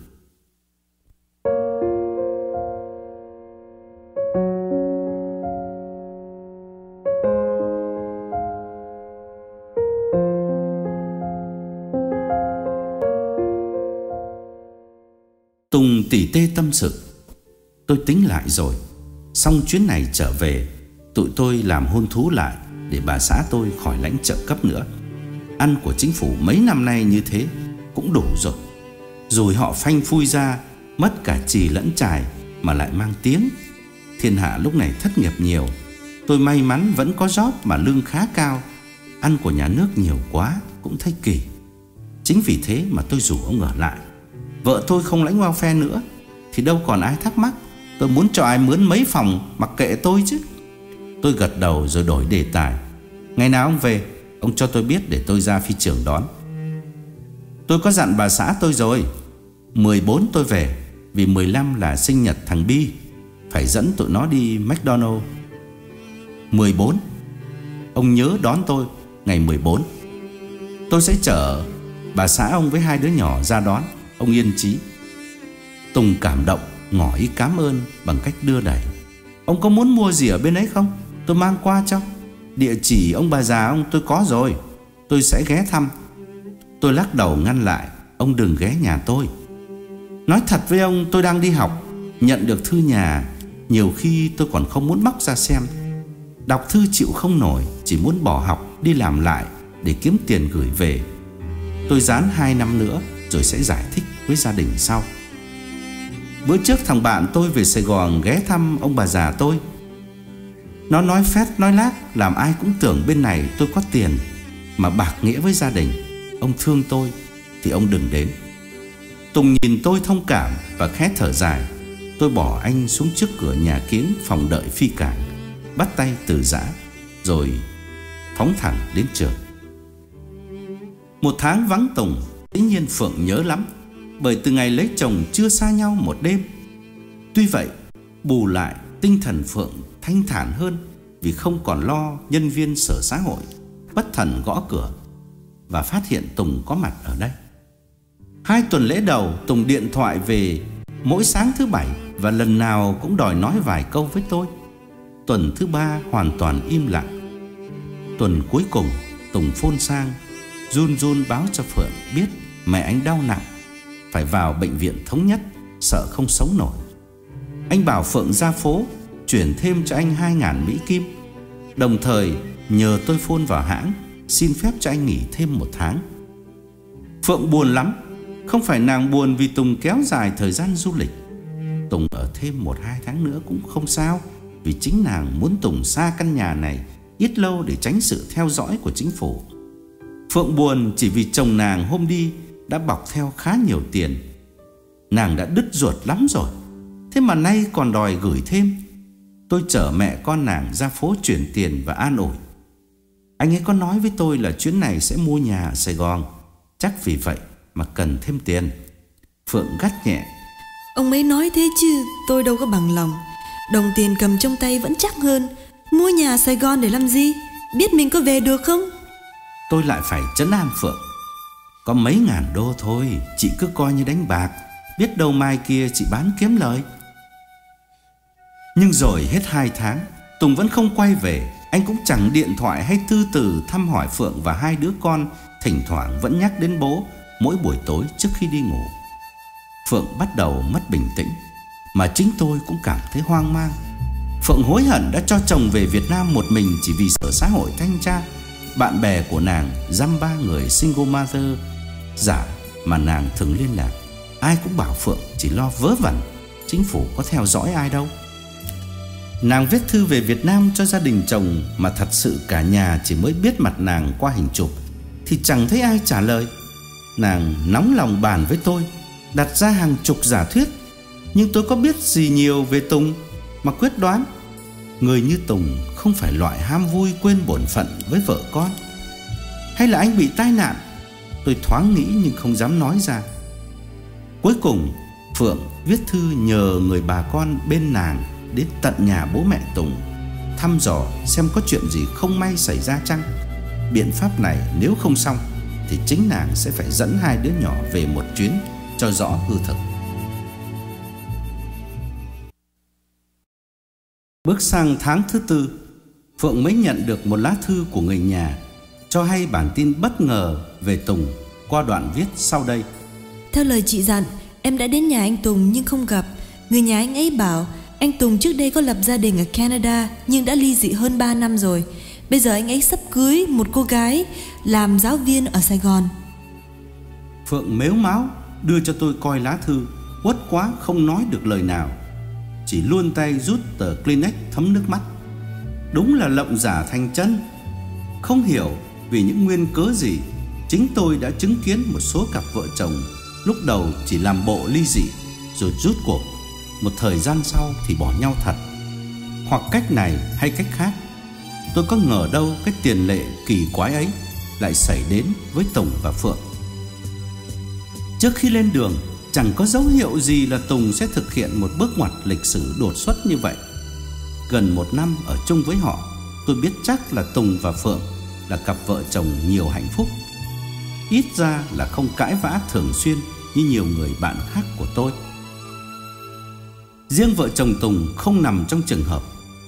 Tùng tỉ tê tâm sự: Tôi tính lại rồi. Xong chuyến này trở về, tụi tôi làm hôn thú lại để bà xã tôi khỏi lãnh trợ cấp nữa. Ăn của chính phủ mấy năm nay như thế cũng đủ rồi. Rồi họ phanh phui ra, mất cả chì lẫn chài mà lại mang tiếng. Thiên hạ lúc này thất nghiệp nhiều. Tôi may mắn vẫn có job mà lương khá cao. Ăn của nhà nước nhiều quá cũng thấy kỳ. Chính vì thế mà tôi rủ ông ở lại. Vợ tôi không lãnh welfare nữa thì đâu còn ai thắc mắc tôi muốn cho ai mướn mấy phòng, mặc kệ tôi chứ. Tôi gật đầu rồi đổi đề tài: Ngày nào ông về, ông cho tôi biết để tôi ra phi trường đón. Tôi có dặn bà xã tôi rồi. mười bốn tôi về, vì mười lăm là sinh nhật thằng Bi, phải dẫn tụi nó đi McDonald's. mười bốn, ông nhớ đón tôi ngày mười bốn. Tôi sẽ chở bà xã ông với hai đứa nhỏ ra đón, ông yên chí. Tùng cảm động, ngỏ ý cảm ơn bằng cách đưa đẩy: Ông có muốn mua gì ở bên ấy không? Tôi mang qua cho. Địa chỉ ông bà già ông tôi có rồi, tôi sẽ ghé thăm. Tôi lắc đầu ngăn lại: Ông đừng ghé nhà tôi. Nói thật với ông, tôi đang đi học. Nhận được thư nhà, nhiều khi tôi còn không muốn bóc ra xem. Đọc thư chịu không nổi, chỉ muốn bỏ học đi làm lại để kiếm tiền gửi về. Tôi dán hai năm nữa rồi sẽ giải thích với gia đình sau. Bữa trước thằng bạn tôi về Sài Gòn ghé thăm ông bà già tôi. Nó nói phét nói lác, làm ai cũng tưởng bên này tôi có tiền mà bạc nghĩa với gia đình. Ông thương tôi thì ông đừng đến. Tùng nhìn tôi thông cảm và khẽ thở dài. Tôi bỏ anh xuống trước cửa nhà kiến phòng đợi phi cảng, bắt tay từ giã rồi phóng thẳng đến trường. Một tháng vắng Tùng, dĩ nhiên Phượng nhớ lắm, bởi từ ngày lấy chồng chưa xa nhau một đêm. Tuy vậy, bù lại tinh thần Phượng thanh thản hơn vì không còn lo nhân viên sở xã hội bất thần gõ cửa và phát hiện Tùng có mặt ở đây. Hai tuần lễ đầu, Tùng điện thoại về mỗi sáng thứ bảy và lần nào cũng đòi nói vài câu với tôi. Tuần thứ ba hoàn toàn im lặng. Tuần cuối cùng, Tùng phone sang, run run báo cho Phượng biết mẹ anh đau nặng, phải vào bệnh viện Thống Nhất, sợ không sống nổi. Anh bảo Phượng ra phố chuyển thêm cho anh hai ngàn Mỹ Kim, đồng thời nhờ tôi phone vào hãng xin phép cho anh nghỉ thêm một tháng. Phượng buồn lắm. Không phải nàng buồn vì Tùng kéo dài thời gian du lịch. Tùng ở thêm một hai tháng nữa cũng không sao, vì chính nàng muốn Tùng xa căn nhà này ít lâu để tránh sự theo dõi của chính phủ. Phượng buồn chỉ vì chồng nàng hôm đi đã bọc theo khá nhiều tiền. Nàng đã đứt ruột lắm rồi, thế mà nay còn đòi gửi thêm. Tôi chở mẹ con nàng ra phố chuyển tiền và an ủi. Anh ấy có nói với tôi là chuyến này sẽ mua nhà ở Sài Gòn, chắc vì vậy mà cần thêm tiền. Phượng gắt nhẹ.
Ông ấy nói thế chứ tôi đâu có bằng lòng. Đồng tiền cầm trong tay vẫn chắc hơn. Mua nhà Sài Gòn để làm gì? Biết mình có về được không?
Tôi lại phải trấn an Phượng. Có mấy ngàn đô thôi, chị cứ coi như đánh bạc, biết đâu mai kia chị bán kiếm lời. Nhưng rồi hết hai tháng, Tùng vẫn không quay về. Anh cũng chẳng điện thoại hay thư từ thăm hỏi Phượng và hai đứa con. Thỉnh thoảng vẫn nhắc đến bố mỗi buổi tối trước khi đi ngủ. Phượng bắt đầu mất bình tĩnh, mà chính tôi cũng cảm thấy hoang mang. Phượng hối hận đã cho chồng về Việt Nam một mình chỉ vì sở xã hội thanh tra. Bạn bè của nàng dăm ba người single mother giả mà nàng thường liên lạc, ai cũng bảo Phượng chỉ lo vớ vẩn, chính phủ có theo dõi ai đâu. Nàng viết thư về Việt Nam cho gia đình chồng, mà thật sự cả nhà chỉ mới biết mặt nàng qua hình chụp thì chẳng thấy ai trả lời. Nàng nóng lòng bàn với tôi, đặt ra hàng chục giả thuyết, nhưng tôi có biết gì nhiều về Tùng mà quyết đoán. Người như Tùng không phải loại ham vui quên bổn phận với vợ con. Hay là anh bị tai nạn? Tôi thoáng nghĩ nhưng không dám nói ra. Cuối cùng Phượng viết thư nhờ người bà con bên nàng đến tận nhà bố mẹ Tùng, thăm dò xem có chuyện gì không may xảy ra chăng. Biện pháp này nếu không xong thì chính nàng sẽ phải dẫn hai đứa nhỏ về một chuyến cho rõ hư thực. Bước sang tháng thứ tư, Phượng mới nhận được một lá thư của người nhà cho hay bản tin bất ngờ về Tùng qua đoạn viết sau đây.
Theo lời chị dặn, em đã đến nhà anh Tùng nhưng không gặp. Người nhà anh ấy bảo anh Tùng trước đây có lập gia đình ở Canada nhưng đã ly dị hơn ba năm rồi. Bây giờ anh ấy sắp cưới một cô gái làm giáo viên ở Sài Gòn.
Phượng mếu máo đưa cho tôi coi lá thư, uất quá không nói được lời nào, chỉ luôn tay rút tờ Kleenex thấm nước mắt. Đúng là lộng giả thành chân. Không hiểu vì những nguyên cớ gì, chính tôi đã chứng kiến một số cặp vợ chồng lúc đầu chỉ làm bộ ly dị rồi rút cuộc, một thời gian sau thì bỏ nhau thật. Hoặc cách này hay cách khác, tôi có ngờ đâu cái tiền lệ kỳ quái ấy lại xảy đến với Tùng và Phượng. Trước khi lên đường, chẳng có dấu hiệu gì là Tùng sẽ thực hiện một bước ngoặt lịch sử đột xuất như vậy. Gần một năm ở chung với họ, tôi biết chắc là Tùng và Phượng là cặp vợ chồng nhiều hạnh phúc. Ít ra là không cãi vã thường xuyên như nhiều người bạn khác của tôi. Riêng vợ chồng Tùng không nằm trong trường hợp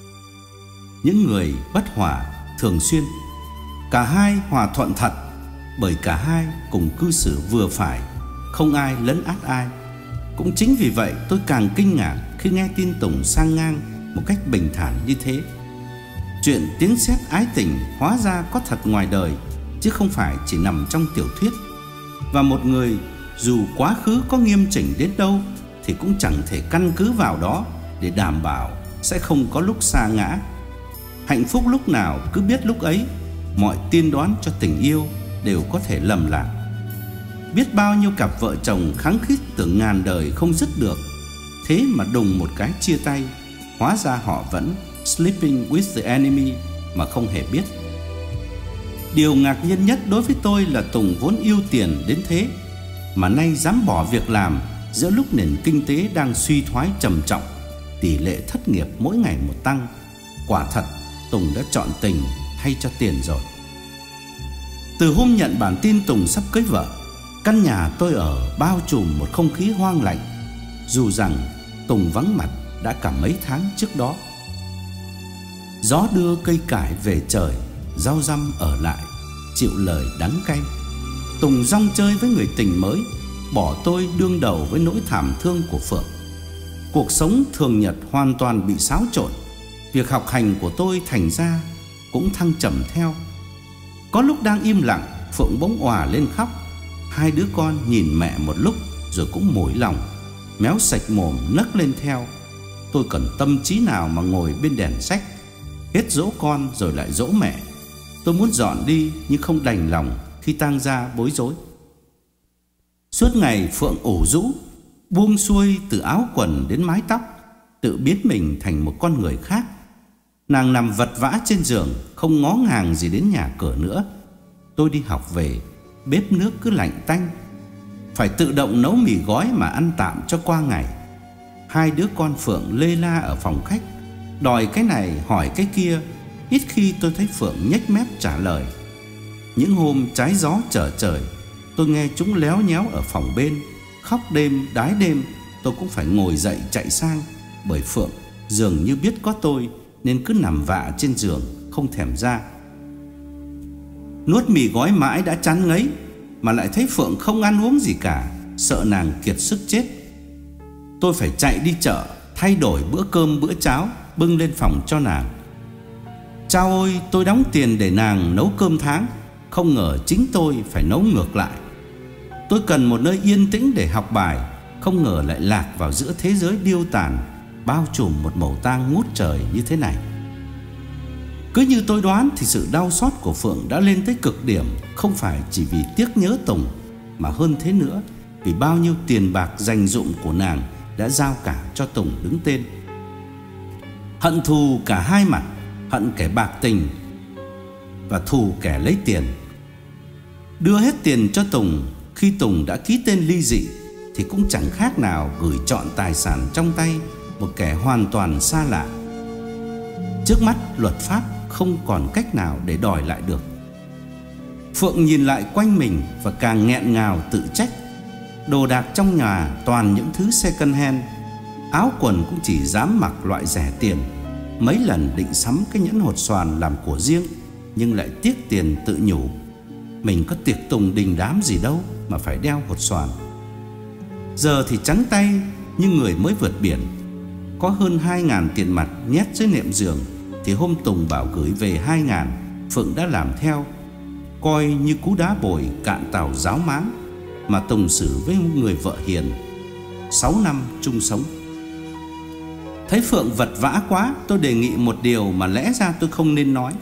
những người bất hòa thường xuyên. Cả hai hòa thuận thật, bởi cả hai cùng cư xử vừa phải, không ai lấn át ai. Cũng chính vì vậy tôi càng kinh ngạc khi nghe tin Tùng sang ngang một cách bình thản như thế. Chuyện tiếng sét ái tình hóa ra có thật ngoài đời, chứ không phải chỉ nằm trong tiểu thuyết. Và một người dù quá khứ có nghiêm chỉnh đến đâu thì cũng chẳng thể căn cứ vào đó để đảm bảo sẽ không có lúc sa ngã. Hạnh phúc lúc nào cứ biết lúc ấy, mọi tiên đoán cho tình yêu đều có thể lầm lạc. Biết bao nhiêu cặp vợ chồng khăng khít tưởng ngàn đời không dứt được, thế mà đùng một cái chia tay, hóa ra họ vẫn sleeping with the enemy mà không hề biết. Điều ngạc nhiên nhất đối với tôi là Tùng vốn yêu tiền đến thế mà nay dám bỏ việc làm giữa lúc nền kinh tế đang suy thoái trầm trọng, tỷ lệ thất nghiệp mỗi ngày một tăng. Quả thật Tùng đã chọn tình thay cho tiền rồi. Từ hôm nhận bản tin Tùng sắp cưới vợ, căn nhà tôi ở bao trùm một không khí hoang lạnh, dù rằng Tùng vắng mặt đã cả mấy tháng trước đó. Gió đưa cây cải về trời, rau răm ở lại, chịu lời đắng cay. Tùng rong chơi với người tình mới, bỏ tôi đương đầu với nỗi thảm thương của Phượng. Cuộc sống thường nhật hoàn toàn bị xáo trộn. Việc học hành của tôi thành ra cũng thăng trầm theo. Có lúc đang im lặng, Phượng bỗng òa lên khóc. Hai đứa con nhìn mẹ một lúc rồi cũng mủi lòng, méo sạch mồm nấc lên theo. Tôi cần tâm trí nào mà ngồi bên đèn sách, hết dỗ con rồi lại dỗ mẹ. Tôi muốn dọn đi nhưng không đành lòng khi tang gia bối rối. Suốt ngày Phượng ủ rũ, buông xuôi từ áo quần đến mái tóc, tự biến mình thành một con người khác. Nàng nằm vật vã trên giường, không ngó ngàng gì đến nhà cửa nữa. Tôi đi học về, bếp nước cứ lạnh tanh, phải tự động nấu mì gói mà ăn tạm cho qua ngày. Hai đứa con Phượng lê la ở phòng khách, đòi cái này hỏi cái kia. Ít khi tôi thấy Phượng nhếch mép trả lời. Những hôm trái gió trở trời, tôi nghe chúng léo nhéo ở phòng bên, khóc đêm đái đêm. Tôi cũng phải ngồi dậy chạy sang, bởi Phượng dường như biết có tôi nên cứ nằm vạ trên giường không thèm ra. Nuốt mì gói mãi đã chán ngấy, mà lại thấy Phượng không ăn uống gì cả, sợ nàng kiệt sức chết. Tôi phải chạy đi chợ, thay đổi bữa cơm bữa cháo, bưng lên phòng cho nàng. Chao ôi, tôi đóng tiền để nàng nấu cơm tháng, không ngờ chính tôi phải nấu ngược lại. Tôi cần một nơi yên tĩnh để học bài, không ngờ lại lạc vào giữa thế giới điêu tàn, bao trùm một màu tang ngút trời như thế này. Cứ như tôi đoán thì sự đau xót của Phượng đã lên tới cực điểm, không phải chỉ vì tiếc nhớ Tùng, mà hơn thế nữa vì bao nhiêu tiền bạc dành dụm của nàng đã giao cả cho Tùng đứng tên. Hận thù cả hai mặt, hận kẻ bạc tình và thù kẻ lấy tiền. Đưa hết tiền cho Tùng khi Tùng đã ký tên ly dị, thì cũng chẳng khác nào gửi trọn tài sản trong tay một kẻ hoàn toàn xa lạ. Trước mắt luật pháp không còn cách nào để đòi lại được. Phượng nhìn lại quanh mình và càng nghẹn ngào tự trách. Đồ đạc trong nhà toàn những thứ second hand, áo quần cũng chỉ dám mặc loại rẻ tiền. Mấy lần định sắm cái nhẫn hột xoàn làm của riêng, nhưng lại tiếc tiền tự nhủ mình có tiệc tùng đình đám gì đâu mà phải đeo hột xoàn. Giờ thì trắng tay như người mới vượt biển. Có hơn hai ngàn tiền mặt nhét dưới nệm giường, thì hôm Tùng bảo gửi về hai ngàn, Phượng đã làm theo, coi như cú đá bồi cạn tàu ráo máng mà Tùng xử với người vợ hiền. Sáu năm chung sống. Thấy Phượng vật vã quá, tôi đề nghị một điều mà lẽ ra tôi không nên nói.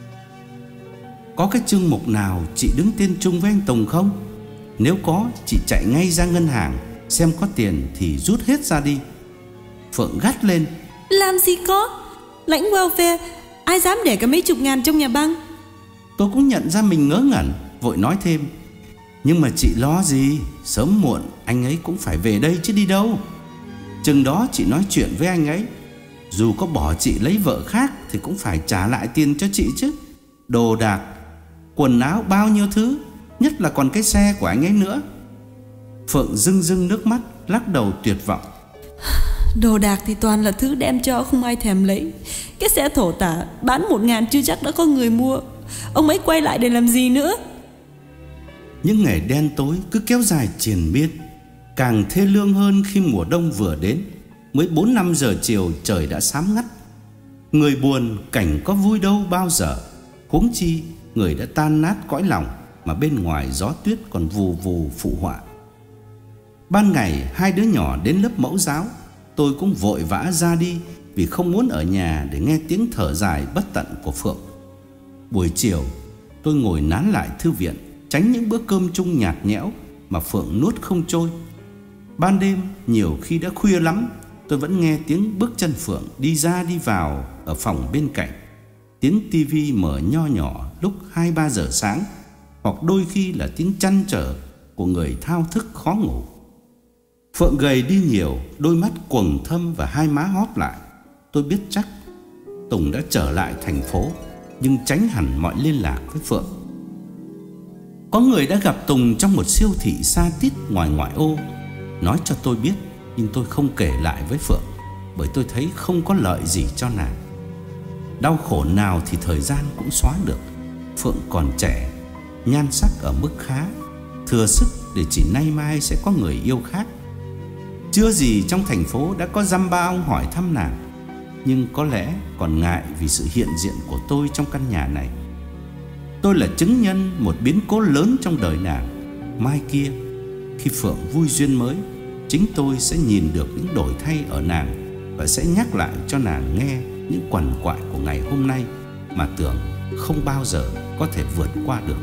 Có cái chương mục nào chị đứng tên chung với anh Tùng không? Nếu có, chị chạy ngay ra ngân hàng, xem có tiền thì rút hết ra đi. Phượng gắt lên:
Làm gì có, lãnh welfare, ai dám để cả mấy chục ngàn trong nhà băng.
Tôi cũng nhận ra mình ngớ ngẩn, vội nói thêm: Nhưng mà chị lo gì, sớm muộn anh ấy cũng phải về đây chứ đi đâu. Chừng đó chị nói chuyện với anh ấy, dù có bỏ chị lấy vợ khác thì cũng phải trả lại tiền cho chị chứ. Đồ đạc, quần áo, bao nhiêu thứ, nhất là còn cái xe của anh ấy nữa. Phượng rưng rưng nước mắt, lắc đầu tuyệt vọng.
Đồ đạc thì toàn là thứ đem cho không ai thèm lấy. Cái xe thổ tả bán một ngàn chưa chắc đã có người mua. Ông ấy quay lại để làm gì nữa?
Những ngày đen tối cứ kéo dài triền miên. Càng thê lương hơn khi mùa đông vừa đến. Mới bốn năm giờ chiều trời đã xám ngắt. Người buồn cảnh có vui đâu bao giờ. Huống chi người đã tan nát cõi lòng, mà bên ngoài gió tuyết còn vù vù phụ họa. Ban ngày hai đứa nhỏ đến lớp mẫu giáo, tôi cũng vội vã ra đi, vì không muốn ở nhà để nghe tiếng thở dài bất tận của Phượng. Buổi chiều tôi ngồi nán lại thư viện, tránh những bữa cơm chung nhạt nhẽo mà Phượng nuốt không trôi. Ban đêm nhiều khi đã khuya lắm, tôi vẫn nghe tiếng bước chân Phượng đi ra đi vào ở phòng bên cạnh. Tiếng tivi mở nho nhỏ lúc hai ba giờ sáng, hoặc đôi khi là tiếng trăn trở của người thao thức khó ngủ. Phượng gầy đi nhiều, đôi mắt quầng thâm và hai má hóp lại. Tôi biết chắc Tùng đã trở lại thành phố, nhưng tránh hẳn mọi liên lạc với Phượng. Có người đã gặp Tùng trong một siêu thị xa tít ngoài ngoại ô, nói cho tôi biết, nhưng tôi không kể lại với Phượng, bởi tôi thấy không có lợi gì cho nàng. Đau khổ nào thì thời gian cũng xóa được. Phượng còn trẻ, nhan sắc ở mức khá, thừa sức để chỉ nay mai sẽ có người yêu khác. Chưa gì trong thành phố đã có dăm ba ông hỏi thăm nàng, nhưng có lẽ còn ngại vì sự hiện diện của tôi trong căn nhà này. Tôi là chứng nhân một biến cố lớn trong đời nàng. Mai kia, khi Phượng vui duyên mới, chính tôi sẽ nhìn được những đổi thay ở nàng, và sẽ nhắc lại cho nàng nghe những quằn quại của ngày hôm nay mà tưởng không bao giờ có thể vượt qua được.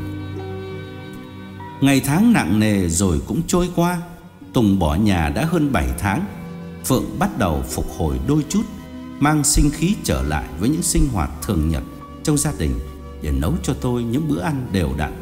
Ngày tháng nặng nề rồi cũng trôi qua. Tùng bỏ nhà đã hơn bảy tháng. Phượng bắt đầu phục hồi đôi chút, mang sinh khí trở lại với những sinh hoạt thường nhật trong gia đình, để nấu cho tôi những bữa ăn đều đặn.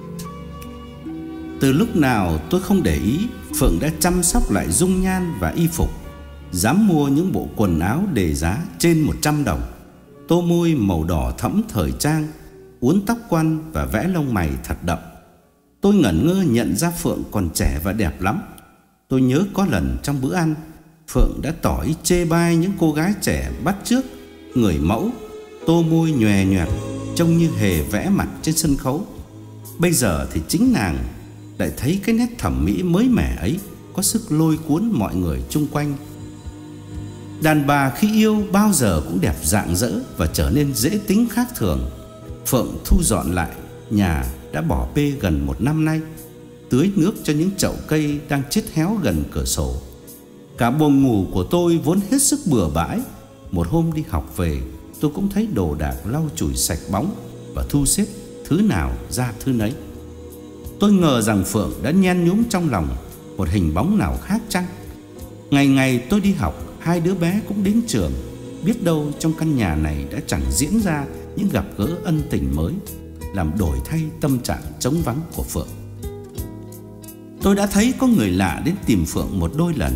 Từ lúc nào tôi không để ý, Phượng đã chăm sóc lại dung nhan và y phục, dám mua những bộ quần áo đề giá trên một trăm đồng, tô môi màu đỏ thẫm thời trang, uốn tóc quăn và vẽ lông mày thật đậm. Tôi ngẩn ngơ nhận ra Phượng còn trẻ và đẹp lắm. Tôi nhớ có lần trong bữa ăn, Phượng đã tỏ ý chê bai những cô gái trẻ bắt chước người mẫu, tô môi nhòe nhoẹt, trông như hề vẽ mặt trên sân khấu. Bây giờ thì chính nàng lại thấy cái nét thẩm mỹ mới mẻ ấy có sức lôi cuốn mọi người chung quanh. Đàn bà khi yêu bao giờ cũng đẹp rạng rỡ và trở nên dễ tính khác thường. Phượng thu dọn lại nhà đã bỏ bê gần một năm nay, tưới nước cho những chậu cây đang chết héo gần cửa sổ. Cả buồng ngủ của tôi vốn hết sức bừa bãi. Một hôm đi học về, tôi cũng thấy đồ đạc lau chùi sạch bóng và thu xếp thứ nào ra thứ nấy. Tôi ngờ rằng Phượng đã nhen nhúm trong lòng một hình bóng nào khác chăng. Ngày ngày tôi đi học, hai đứa bé cũng đến trường. Biết đâu trong căn nhà này đã chẳng diễn ra những gặp gỡ ân tình mới, làm đổi thay tâm trạng trống vắng của Phượng. Tôi đã thấy có người lạ đến tìm Phượng một đôi lần.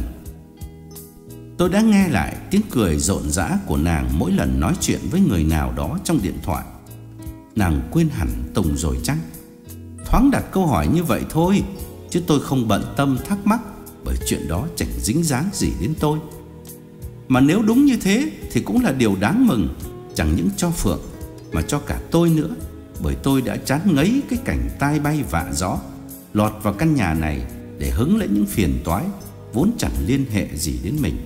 Tôi đã nghe lại tiếng cười rộn rã của nàng mỗi lần nói chuyện với người nào đó trong điện thoại. Nàng quên hẳn Tùng rồi chăng? Thoáng đặt câu hỏi như vậy thôi, chứ tôi không bận tâm thắc mắc, bởi chuyện đó chẳng dính dáng gì đến tôi. Mà nếu đúng như thế thì cũng là điều đáng mừng, chẳng những cho Phượng mà cho cả tôi nữa, bởi tôi đã chán ngấy cái cảnh tai bay vạ gió lọt vào căn nhà này để hứng lấy những phiền toái vốn chẳng liên hệ gì đến mình.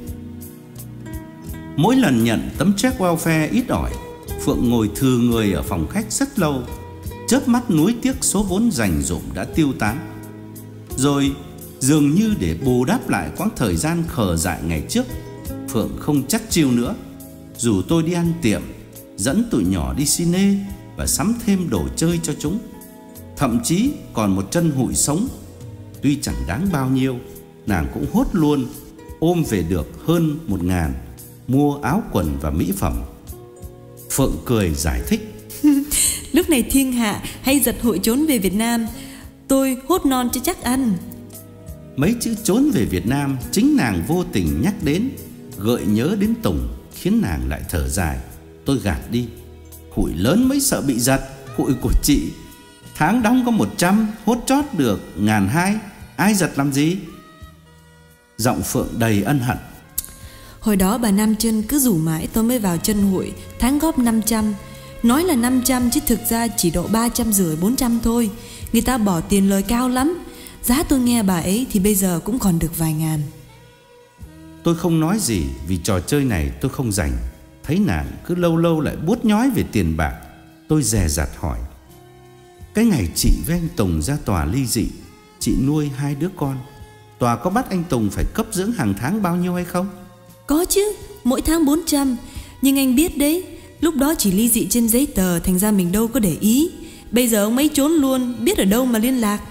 Mỗi lần nhận tấm check welfare ít ỏi, Phượng ngồi thừ người ở phòng khách rất lâu, chớp mắt nuối tiếc số vốn dành dụm đã tiêu tán. Rồi dường như để bù đắp lại quãng thời gian khờ dại ngày trước, Phượng không chắt chiu nữa. Dù tôi đi ăn tiệm, dẫn tụi nhỏ đi cine và sắm thêm đồ chơi cho chúng, thậm chí còn một chân hụi sống. Tuy chẳng đáng bao nhiêu, nàng cũng hốt luôn, ôm về được hơn một ngàn, mua áo quần và mỹ phẩm. Phượng cười giải thích.
Lúc này thiên hạ hay giật hụi trốn về Việt Nam, tôi hốt non cho chắc ăn.
Mấy chữ trốn về Việt Nam chính nàng vô tình nhắc đến, gợi nhớ đến Tùng, khiến nàng lại thở dài. Tôi gạt đi. Hụi lớn mới sợ bị giật, hụi của chị tháng đóng có một trăm, hốt chót được ngàn hai, ai giật làm gì? Giọng Phượng đầy ân hận.
Hồi đó bà Nam Chân cứ rủ mãi tôi mới vào chân hụi, tháng góp năm trăm. Nói là năm trăm chứ thực ra chỉ độ ba trăm rưỡi bốn trăm thôi. Người ta bỏ tiền lời cao lắm. Giá tôi nghe bà ấy thì bây giờ cũng còn được vài ngàn.
Tôi không nói gì vì trò chơi này tôi không rành. Thấy nàng cứ lâu lâu lại buốt nhói về tiền bạc, tôi dè dặt hỏi. Cái ngày chị với anh Tùng ra tòa ly dị, chị nuôi hai đứa con, tòa có bắt anh Tùng phải cấp dưỡng hàng tháng bao nhiêu hay không?
Có chứ, mỗi tháng bốn trăm. Nhưng anh biết đấy, lúc đó chỉ ly dị trên giấy tờ, thành ra mình đâu có để ý. Bây giờ ông ấy trốn luôn, biết ở đâu mà liên lạc.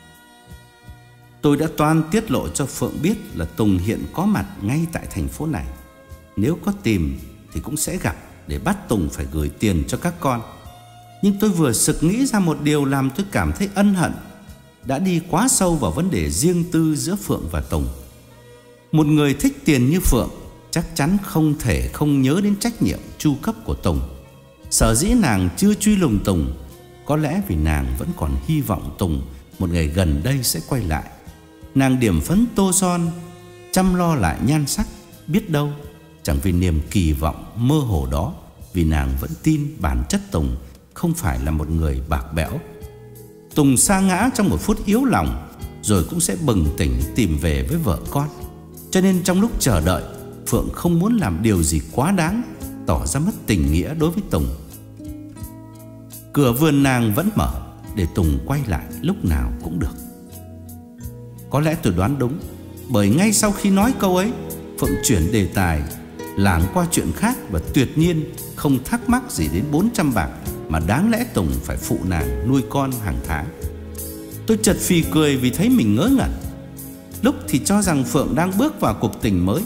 Tôi đã toan tiết lộ cho Phượng biết là Tùng hiện có mặt ngay tại thành phố này. Nếu có tìm thì cũng sẽ gặp, để bắt Tùng phải gửi tiền cho các con. Nhưng tôi vừa sực nghĩ ra một điều làm tôi cảm thấy ân hận, đã đi quá sâu vào vấn đề riêng tư giữa Phượng và Tùng. Một người thích tiền như Phượng chắc chắn không thể không nhớ đến trách nhiệm chu cấp của Tùng. Sở dĩ nàng chưa truy lùng Tùng, có lẽ vì nàng vẫn còn hy vọng Tùng một ngày gần đây sẽ quay lại. Nàng điểm phấn tô son, chăm lo lại nhan sắc, biết đâu chẳng vì niềm kỳ vọng mơ hồ đó, vì nàng vẫn tin bản chất Tùng không phải là một người bạc bẽo. Tùng sa ngã trong một phút yếu lòng, rồi cũng sẽ bừng tỉnh tìm về với vợ con. Cho nên trong lúc chờ đợi, Phượng không muốn làm điều gì quá đáng, tỏ ra mất tình nghĩa đối với Tùng. Cửa vườn nàng vẫn mở, để Tùng quay lại lúc nào cũng được. Có lẽ tôi đoán đúng, bởi ngay sau khi nói câu ấy, Phượng chuyển đề tài, lảng qua chuyện khác và tuyệt nhiên không thắc mắc gì đến bốn trăm bạc mà đáng lẽ Tùng phải phụ nàng nuôi con hàng tháng. Tôi chợt phì cười vì thấy mình ngớ ngẩn. Lúc thì cho rằng Phượng đang bước vào cuộc tình mới,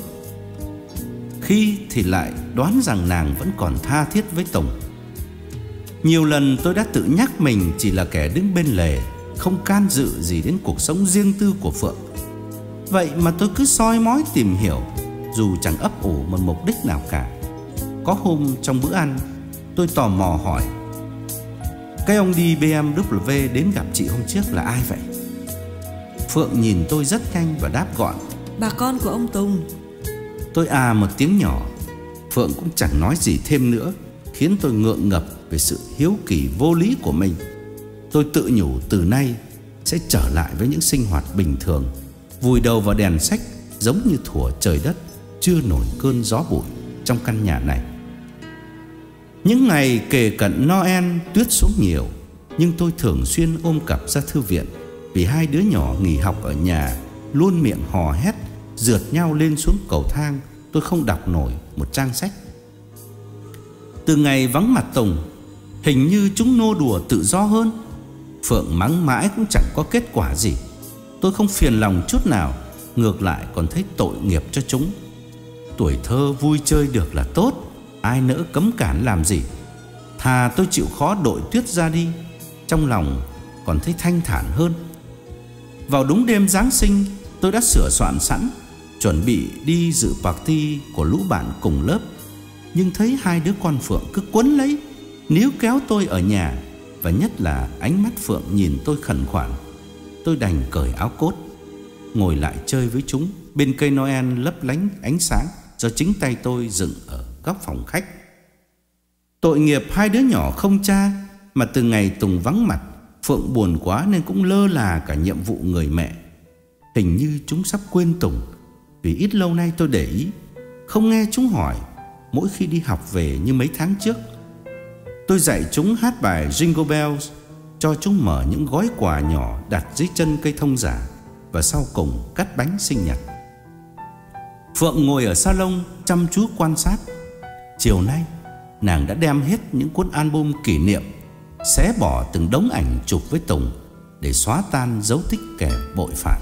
khi thì lại đoán rằng nàng vẫn còn tha thiết với Tùng. Nhiều lần tôi đã tự nhắc mình chỉ là kẻ đứng bên lề, không can dự gì đến cuộc sống riêng tư của Phượng. Vậy mà tôi cứ soi mói tìm hiểu, dù chẳng ấp ủ một mục đích nào cả. Có hôm trong bữa ăn, tôi tò mò hỏi: cái ông đi bê em vê đến gặp chị hôm trước là ai vậy? Phượng nhìn tôi rất nhanh và đáp gọn:
bà con của ông Tùng.
Tôi à một tiếng nhỏ. Phượng cũng chẳng nói gì thêm nữa, khiến tôi ngượng ngập về sự hiếu kỳ vô lý của mình. Tôi tự nhủ từ nay sẽ trở lại với những sinh hoạt bình thường, vùi đầu vào đèn sách, giống như thuở trời đất chưa nổi cơn gió bụi trong căn nhà này. Những ngày kề cận Noel, tuyết xuống nhiều, nhưng tôi thường xuyên ôm cặp ra thư viện, vì hai đứa nhỏ nghỉ học ở nhà luôn miệng hò hét rượt nhau lên xuống cầu thang. Tôi không đọc nổi một trang sách. Từ ngày vắng mặt Tùng, hình như chúng nô đùa tự do hơn. Phượng mắng mãi cũng chẳng có kết quả gì. Tôi không phiền lòng chút nào, ngược lại còn thấy tội nghiệp cho chúng. Tuổi thơ vui chơi được là tốt, ai nỡ cấm cản làm gì. Thà tôi chịu khó đội tuyết ra đi, trong lòng còn thấy thanh thản hơn. Vào đúng đêm Giáng sinh, tôi đã sửa soạn sẵn, chuẩn bị đi dự party của lũ bạn cùng lớp. Nhưng thấy hai đứa con Phượng cứ quấn lấy, níu kéo tôi ở nhà, và nhất là ánh mắt Phượng nhìn tôi khẩn khoản. Tôi đành cởi áo cốt, ngồi lại chơi với chúng bên cây Noel lấp lánh ánh sáng do chính tay tôi dựng ở góc phòng khách. Tội nghiệp hai đứa nhỏ không cha, mà từ ngày Tùng vắng mặt, Phượng buồn quá nên cũng lơ là cả nhiệm vụ người mẹ. Hình như chúng sắp quên Tùng, vì ít lâu nay tôi để ý, không nghe chúng hỏi mỗi khi đi học về như mấy tháng trước. Tôi dạy chúng hát bài Jingle Bells, cho chúng mở những gói quà nhỏ đặt dưới chân cây thông giả, và sau cùng cắt bánh sinh nhật. Phượng ngồi ở salon chăm chú quan sát. Chiều nay nàng đã đem hết những cuốn album kỷ niệm, xé bỏ từng đống ảnh chụp với Tùng để xóa tan dấu tích kẻ bội phản.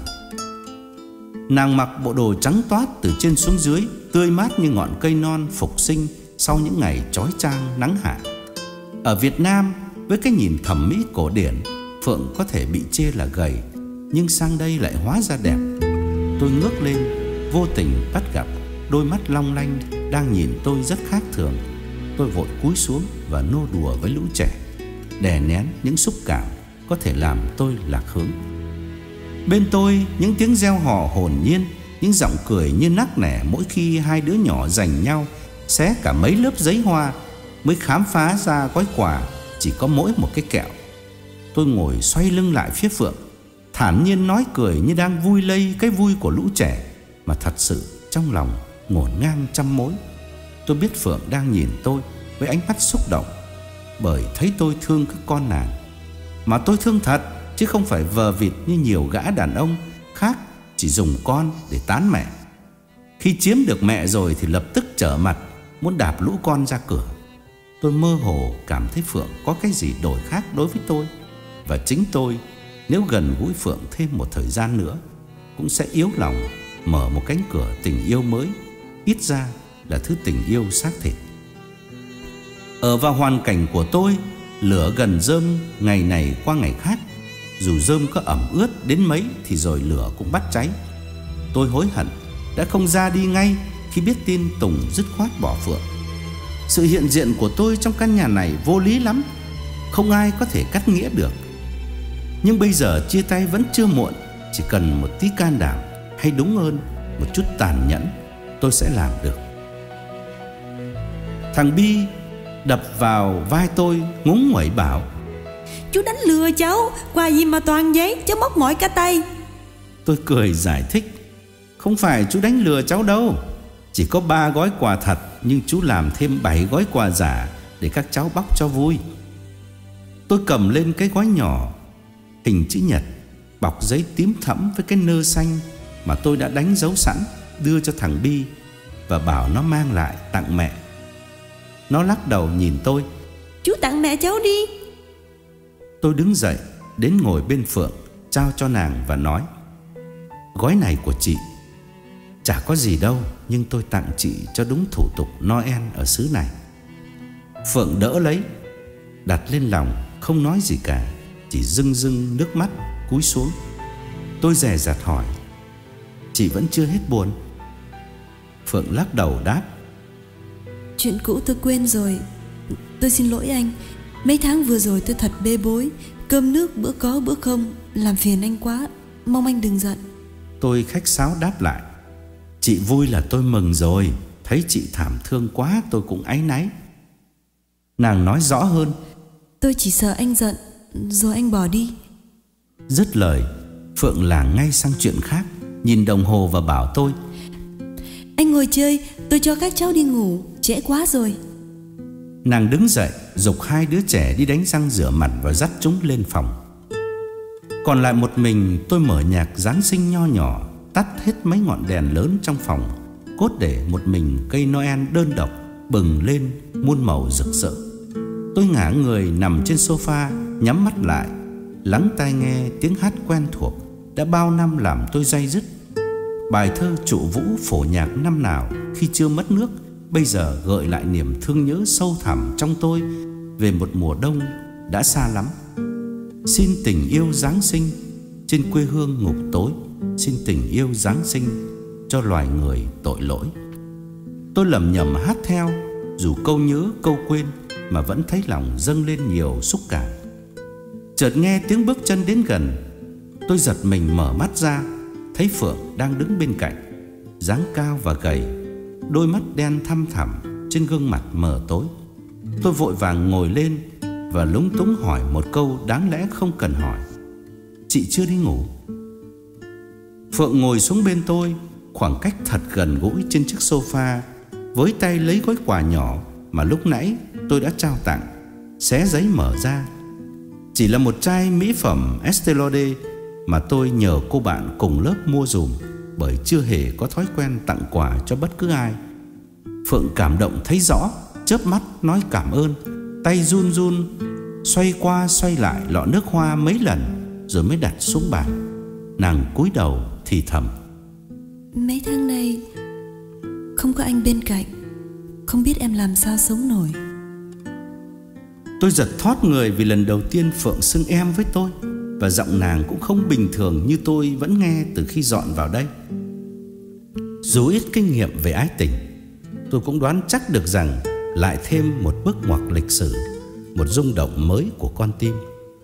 Nàng mặc bộ đồ trắng toát từ trên xuống dưới, tươi mát như ngọn cây non phục sinh sau những ngày chói chang nắng hạn. Ở Việt Nam, với cái nhìn thẩm mỹ cổ điển, Phượng có thể bị chê là gầy, nhưng sang đây lại hóa ra đẹp. Tôi ngước lên, vô tình bắt gặp đôi mắt long lanh đang nhìn tôi rất khác thường. Tôi vội cúi xuống và nô đùa với lũ trẻ, đè nén những xúc cảm có thể làm tôi lạc hướng. Bên tôi, những tiếng reo hò hồn nhiên, những giọng cười như nắc nẻ mỗi khi hai đứa nhỏ giành nhau xé cả mấy lớp giấy hoa mới khám phá ra gói quà chỉ có mỗi một cái kẹo. Tôi ngồi xoay lưng lại phía Phượng, thản nhiên nói cười như đang vui lây cái vui của lũ trẻ, mà thật sự trong lòng ngổn ngang trăm mối. Tôi biết Phượng đang nhìn tôi với ánh mắt xúc động, bởi thấy tôi thương các con nàng. Mà tôi thương thật, chứ không phải vờ vịt như nhiều gã đàn ông khác chỉ dùng con để tán mẹ. Khi chiếm được mẹ rồi thì lập tức trở mặt, muốn đạp lũ con ra cửa. Tôi mơ hồ cảm thấy Phượng có cái gì đổi khác đối với tôi. Và chính tôi, nếu gần gũi Phượng thêm một thời gian nữa, cũng sẽ yếu lòng mở một cánh cửa tình yêu mới, ít ra là thứ tình yêu xác thịt. Ở vào hoàn cảnh của tôi, lửa gần rơm ngày này qua ngày khác. Dù rơm có ẩm ướt đến mấy thì rồi lửa cũng bắt cháy. Tôi hối hận đã không ra đi ngay khi biết tin Tùng dứt khoát bỏ Phượng. Sự hiện diện của tôi trong căn nhà này vô lý lắm, không ai có thể cắt nghĩa được. Nhưng bây giờ chia tay vẫn chưa muộn. Chỉ cần một tí can đảm, hay đúng hơn một chút tàn nhẫn, tôi sẽ làm được. Thằng Bi đập vào vai tôi ngúng nguẩy bảo:
Chú đánh lừa cháu, quà gì mà toàn giấy, cháu móc mỏi cả tay.
Tôi cười giải thích: Không phải chú đánh lừa cháu đâu, chỉ có ba gói quà thật, nhưng chú làm thêm bảy gói quà giả để các cháu bóc cho vui. Tôi cầm lên cái gói nhỏ hình chữ nhật, bọc giấy tím thẫm với cái nơ xanh mà tôi đã đánh dấu sẵn, đưa cho thằng Bi và bảo nó mang lại tặng mẹ. Nó lắc đầu nhìn tôi:
Chú tặng mẹ cháu đi.
Tôi đứng dậy đến ngồi bên Phượng, trao cho nàng và nói: Gói này của chị. Chả có gì đâu, nhưng tôi tặng chị cho đúng thủ tục Noel ở xứ này. Phượng đỡ lấy, đặt lên lòng, không nói gì cả, chỉ rưng rưng nước mắt cúi xuống. Tôi dè dặt hỏi: Chị vẫn chưa hết buồn? Phượng lắc đầu đáp:
Chuyện cũ tôi quên rồi. Tôi xin lỗi anh. Mấy tháng vừa rồi tôi thật bê bối, cơm nước bữa có bữa không, làm phiền anh quá, mong anh đừng giận.
Tôi khách sáo đáp lại: Chị vui là tôi mừng rồi, thấy chị thảm thương quá tôi cũng áy náy. Nàng nói rõ hơn:
Tôi chỉ sợ anh giận rồi anh bỏ đi.
Dứt lời, Phượng lảng ngay sang chuyện khác, nhìn đồng hồ và bảo tôi:
Anh ngồi chơi, tôi cho các cháu đi ngủ, trễ quá rồi.
Nàng đứng dậy, giục hai đứa trẻ đi đánh răng rửa mặt và dắt chúng lên phòng. Còn lại một mình tôi mở nhạc Giáng sinh nho nhỏ, tắt hết mấy ngọn đèn lớn trong phòng, cốt để một mình cây Noel đơn độc bừng lên muôn màu rực rỡ. Tôi ngả người nằm trên sofa, nhắm mắt lại, lắng tai nghe tiếng hát quen thuộc đã bao năm làm tôi day dứt. Bài thơ Trụ Vũ phổ nhạc năm nào khi chưa mất nước bây giờ gợi lại niềm thương nhớ sâu thẳm trong tôi về một mùa đông đã xa lắm. Xin tình yêu Giáng sinh trên quê hương ngục tối, xin tình yêu Giáng sinh cho loài người tội lỗi. Tôi lẩm nhẩm hát theo, dù câu nhớ câu quên mà vẫn thấy lòng dâng lên nhiều xúc cảm. Chợt nghe tiếng bước chân đến gần, tôi giật mình mở mắt ra, thấy Phượng đang đứng bên cạnh, dáng cao và gầy, đôi mắt đen thăm thẳm trên gương mặt mờ tối. Tôi vội vàng ngồi lên và lúng túng hỏi một câu đáng lẽ không cần hỏi: "Chị chưa đi ngủ?" Phượng ngồi xuống bên tôi, khoảng cách thật gần gũi trên chiếc sofa, với tay lấy gói quà nhỏ mà lúc nãy tôi đã trao tặng, xé giấy mở ra. Chỉ là một chai mỹ phẩm Estée Lauder mà tôi nhờ cô bạn cùng lớp mua dùm, bởi chưa hề có thói quen tặng quà cho bất cứ ai. Phượng cảm động thấy rõ, chớp mắt nói cảm ơn, tay run run xoay qua xoay lại lọ nước hoa mấy lần rồi mới đặt xuống bàn. Nàng cúi đầu thì thầm:
"Mấy tháng nay không có anh bên cạnh, không biết em làm sao sống nổi."
Tôi giật thót người vì lần đầu tiên Phượng xưng em với tôi, và giọng nàng cũng không bình thường như tôi vẫn nghe từ khi dọn vào đây. Dù ít kinh nghiệm về ái tình, tôi cũng đoán chắc được rằng lại thêm một bước ngoặt lịch sử, một rung động mới của con tim.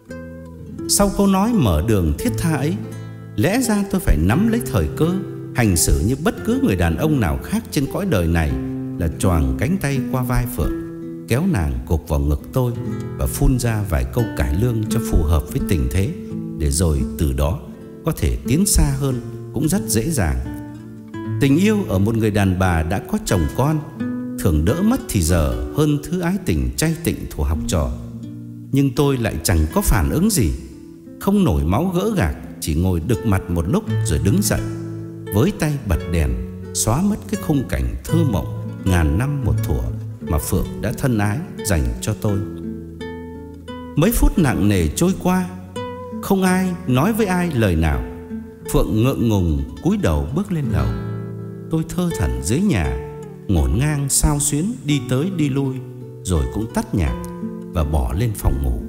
Sau câu nói mở đường thiết tha ấy, lẽ ra tôi phải nắm lấy thời cơ, hành xử như bất cứ người đàn ông nào khác trên cõi đời này, là choàng cánh tay qua vai Phượng, kéo nàng gục vào ngực tôi và phun ra vài câu cải lương cho phù hợp với tình thế, để rồi từ đó có thể tiến xa hơn cũng rất dễ dàng. Tình yêu ở một người đàn bà đã có chồng con thường đỡ mất thì giờ hơn thứ ái tình chay tịnh của học trò. Nhưng tôi lại chẳng có phản ứng gì, không nổi máu gỡ gạc, chỉ ngồi đực mặt một lúc rồi đứng dậy, với tay bật đèn xóa mất cái khung cảnh thơ mộng ngàn năm một thuở mà Phượng đã thân ái dành cho tôi. Mấy phút nặng nề trôi qua, không ai nói với ai lời nào. Phượng ngượng ngùng cúi đầu bước lên lầu. Tôi thơ thẩn dưới nhà, ngổn ngang xao xuyến đi tới đi lui, rồi cũng tắt nhạc và bỏ lên phòng ngủ.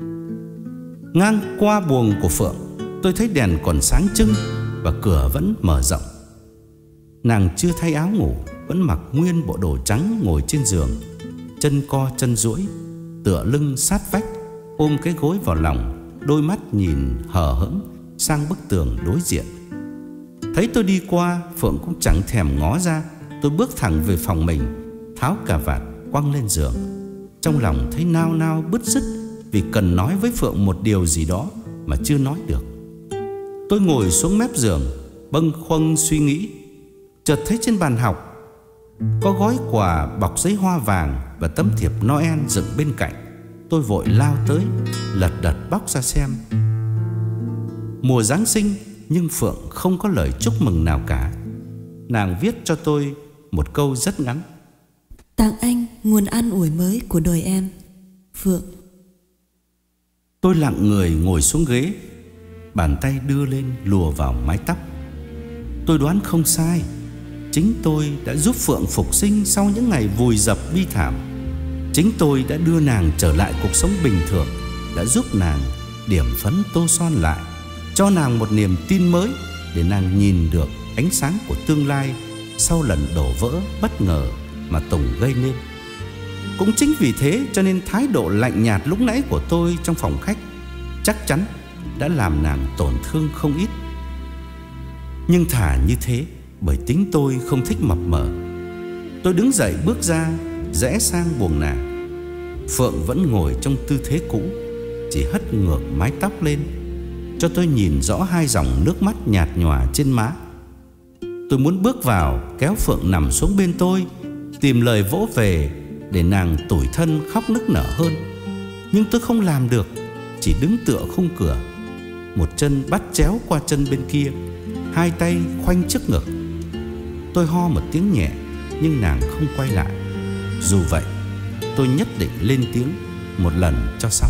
Ngang qua buồng của Phượng, tôi thấy đèn còn sáng trưng và cửa vẫn mở rộng. Nàng chưa thay áo ngủ, vẫn mặc nguyên bộ đồ trắng ngồi trên giường, chân co chân duỗi, tựa lưng sát vách, ôm cái gối vào lòng, đôi mắt nhìn hờ hững sang bức tường đối diện. Thấy tôi đi qua, Phượng cũng chẳng thèm ngó ra. Tôi bước thẳng về phòng mình, tháo cà vạt quăng lên giường. Trong lòng thấy nao nao bứt rứt vì cần nói với Phượng một điều gì đó mà chưa nói được. Tôi ngồi xuống mép giường, bâng khuâng suy nghĩ. Chợt thấy trên bàn học có gói quà bọc giấy hoa vàng và tấm thiệp Noel dựng bên cạnh. Tôi vội lao tới, lật đật bóc ra xem. Mùa Giáng sinh, nhưng Phượng không có lời chúc mừng nào cả. Nàng viết cho tôi một câu rất ngắn:
"Tặng anh nguồn an ủi mới của đời em, Phượng."
Tôi lặng người ngồi xuống ghế, bàn tay đưa lên lùa vào mái tóc. Tôi đoán không sai, chính tôi đã giúp Phượng phục sinh sau những ngày vùi dập bi thảm. Chính tôi đã đưa nàng trở lại cuộc sống bình thường, đã giúp nàng điểm phấn tô son lại, cho nàng một niềm tin mới để nàng nhìn được ánh sáng của tương lai sau lần đổ vỡ bất ngờ mà Tùng gây nên. Cũng chính vì thế cho nên thái độ lạnh nhạt lúc nãy của tôi trong phòng khách chắc chắn đã làm nàng tổn thương không ít. Nhưng thà như thế, bởi tính tôi không thích mập mờ. Tôi đứng dậy bước ra, rẽ sang buồng nàng. Phượng vẫn ngồi trong tư thế cũ, chỉ hất ngược mái tóc lên, cho tôi nhìn rõ hai dòng nước mắt nhạt nhòa trên má. Tôi muốn bước vào kéo Phượng nằm xuống bên tôi, tìm lời vỗ về để nàng tủi thân khóc nức nở hơn. Nhưng tôi không làm được, chỉ đứng tựa khung cửa, một chân bắt chéo qua chân bên kia, hai tay khoanh trước ngực. Tôi ho một tiếng nhẹ, nhưng nàng không quay lại. Dù vậy, tôi nhất định lên tiếng một lần cho xong.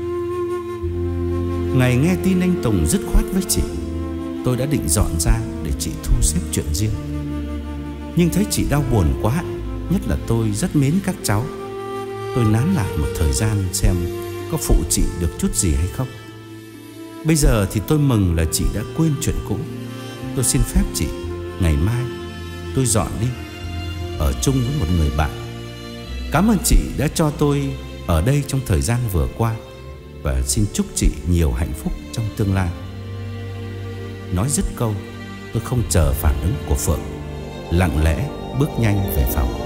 Ngày nghe tin anh Tùng dứt khoát với chị, tôi đã định dọn ra để chị thu xếp chuyện riêng. Nhưng thấy chị đau buồn quá, nhất là tôi rất mến các cháu. Tôi nán lại một thời gian xem có phụ chị được chút gì hay không. Bây giờ thì tôi mừng là chị đã quên chuyện cũ. Tôi xin phép chị, ngày mai tôi dọn đi, ở chung với một người bạn. Cảm ơn chị đã cho tôi ở đây trong thời gian vừa qua, và xin chúc chị nhiều hạnh phúc trong tương lai. Nói dứt câu, tôi không chờ phản ứng của Phượng, lặng lẽ bước nhanh về phòng.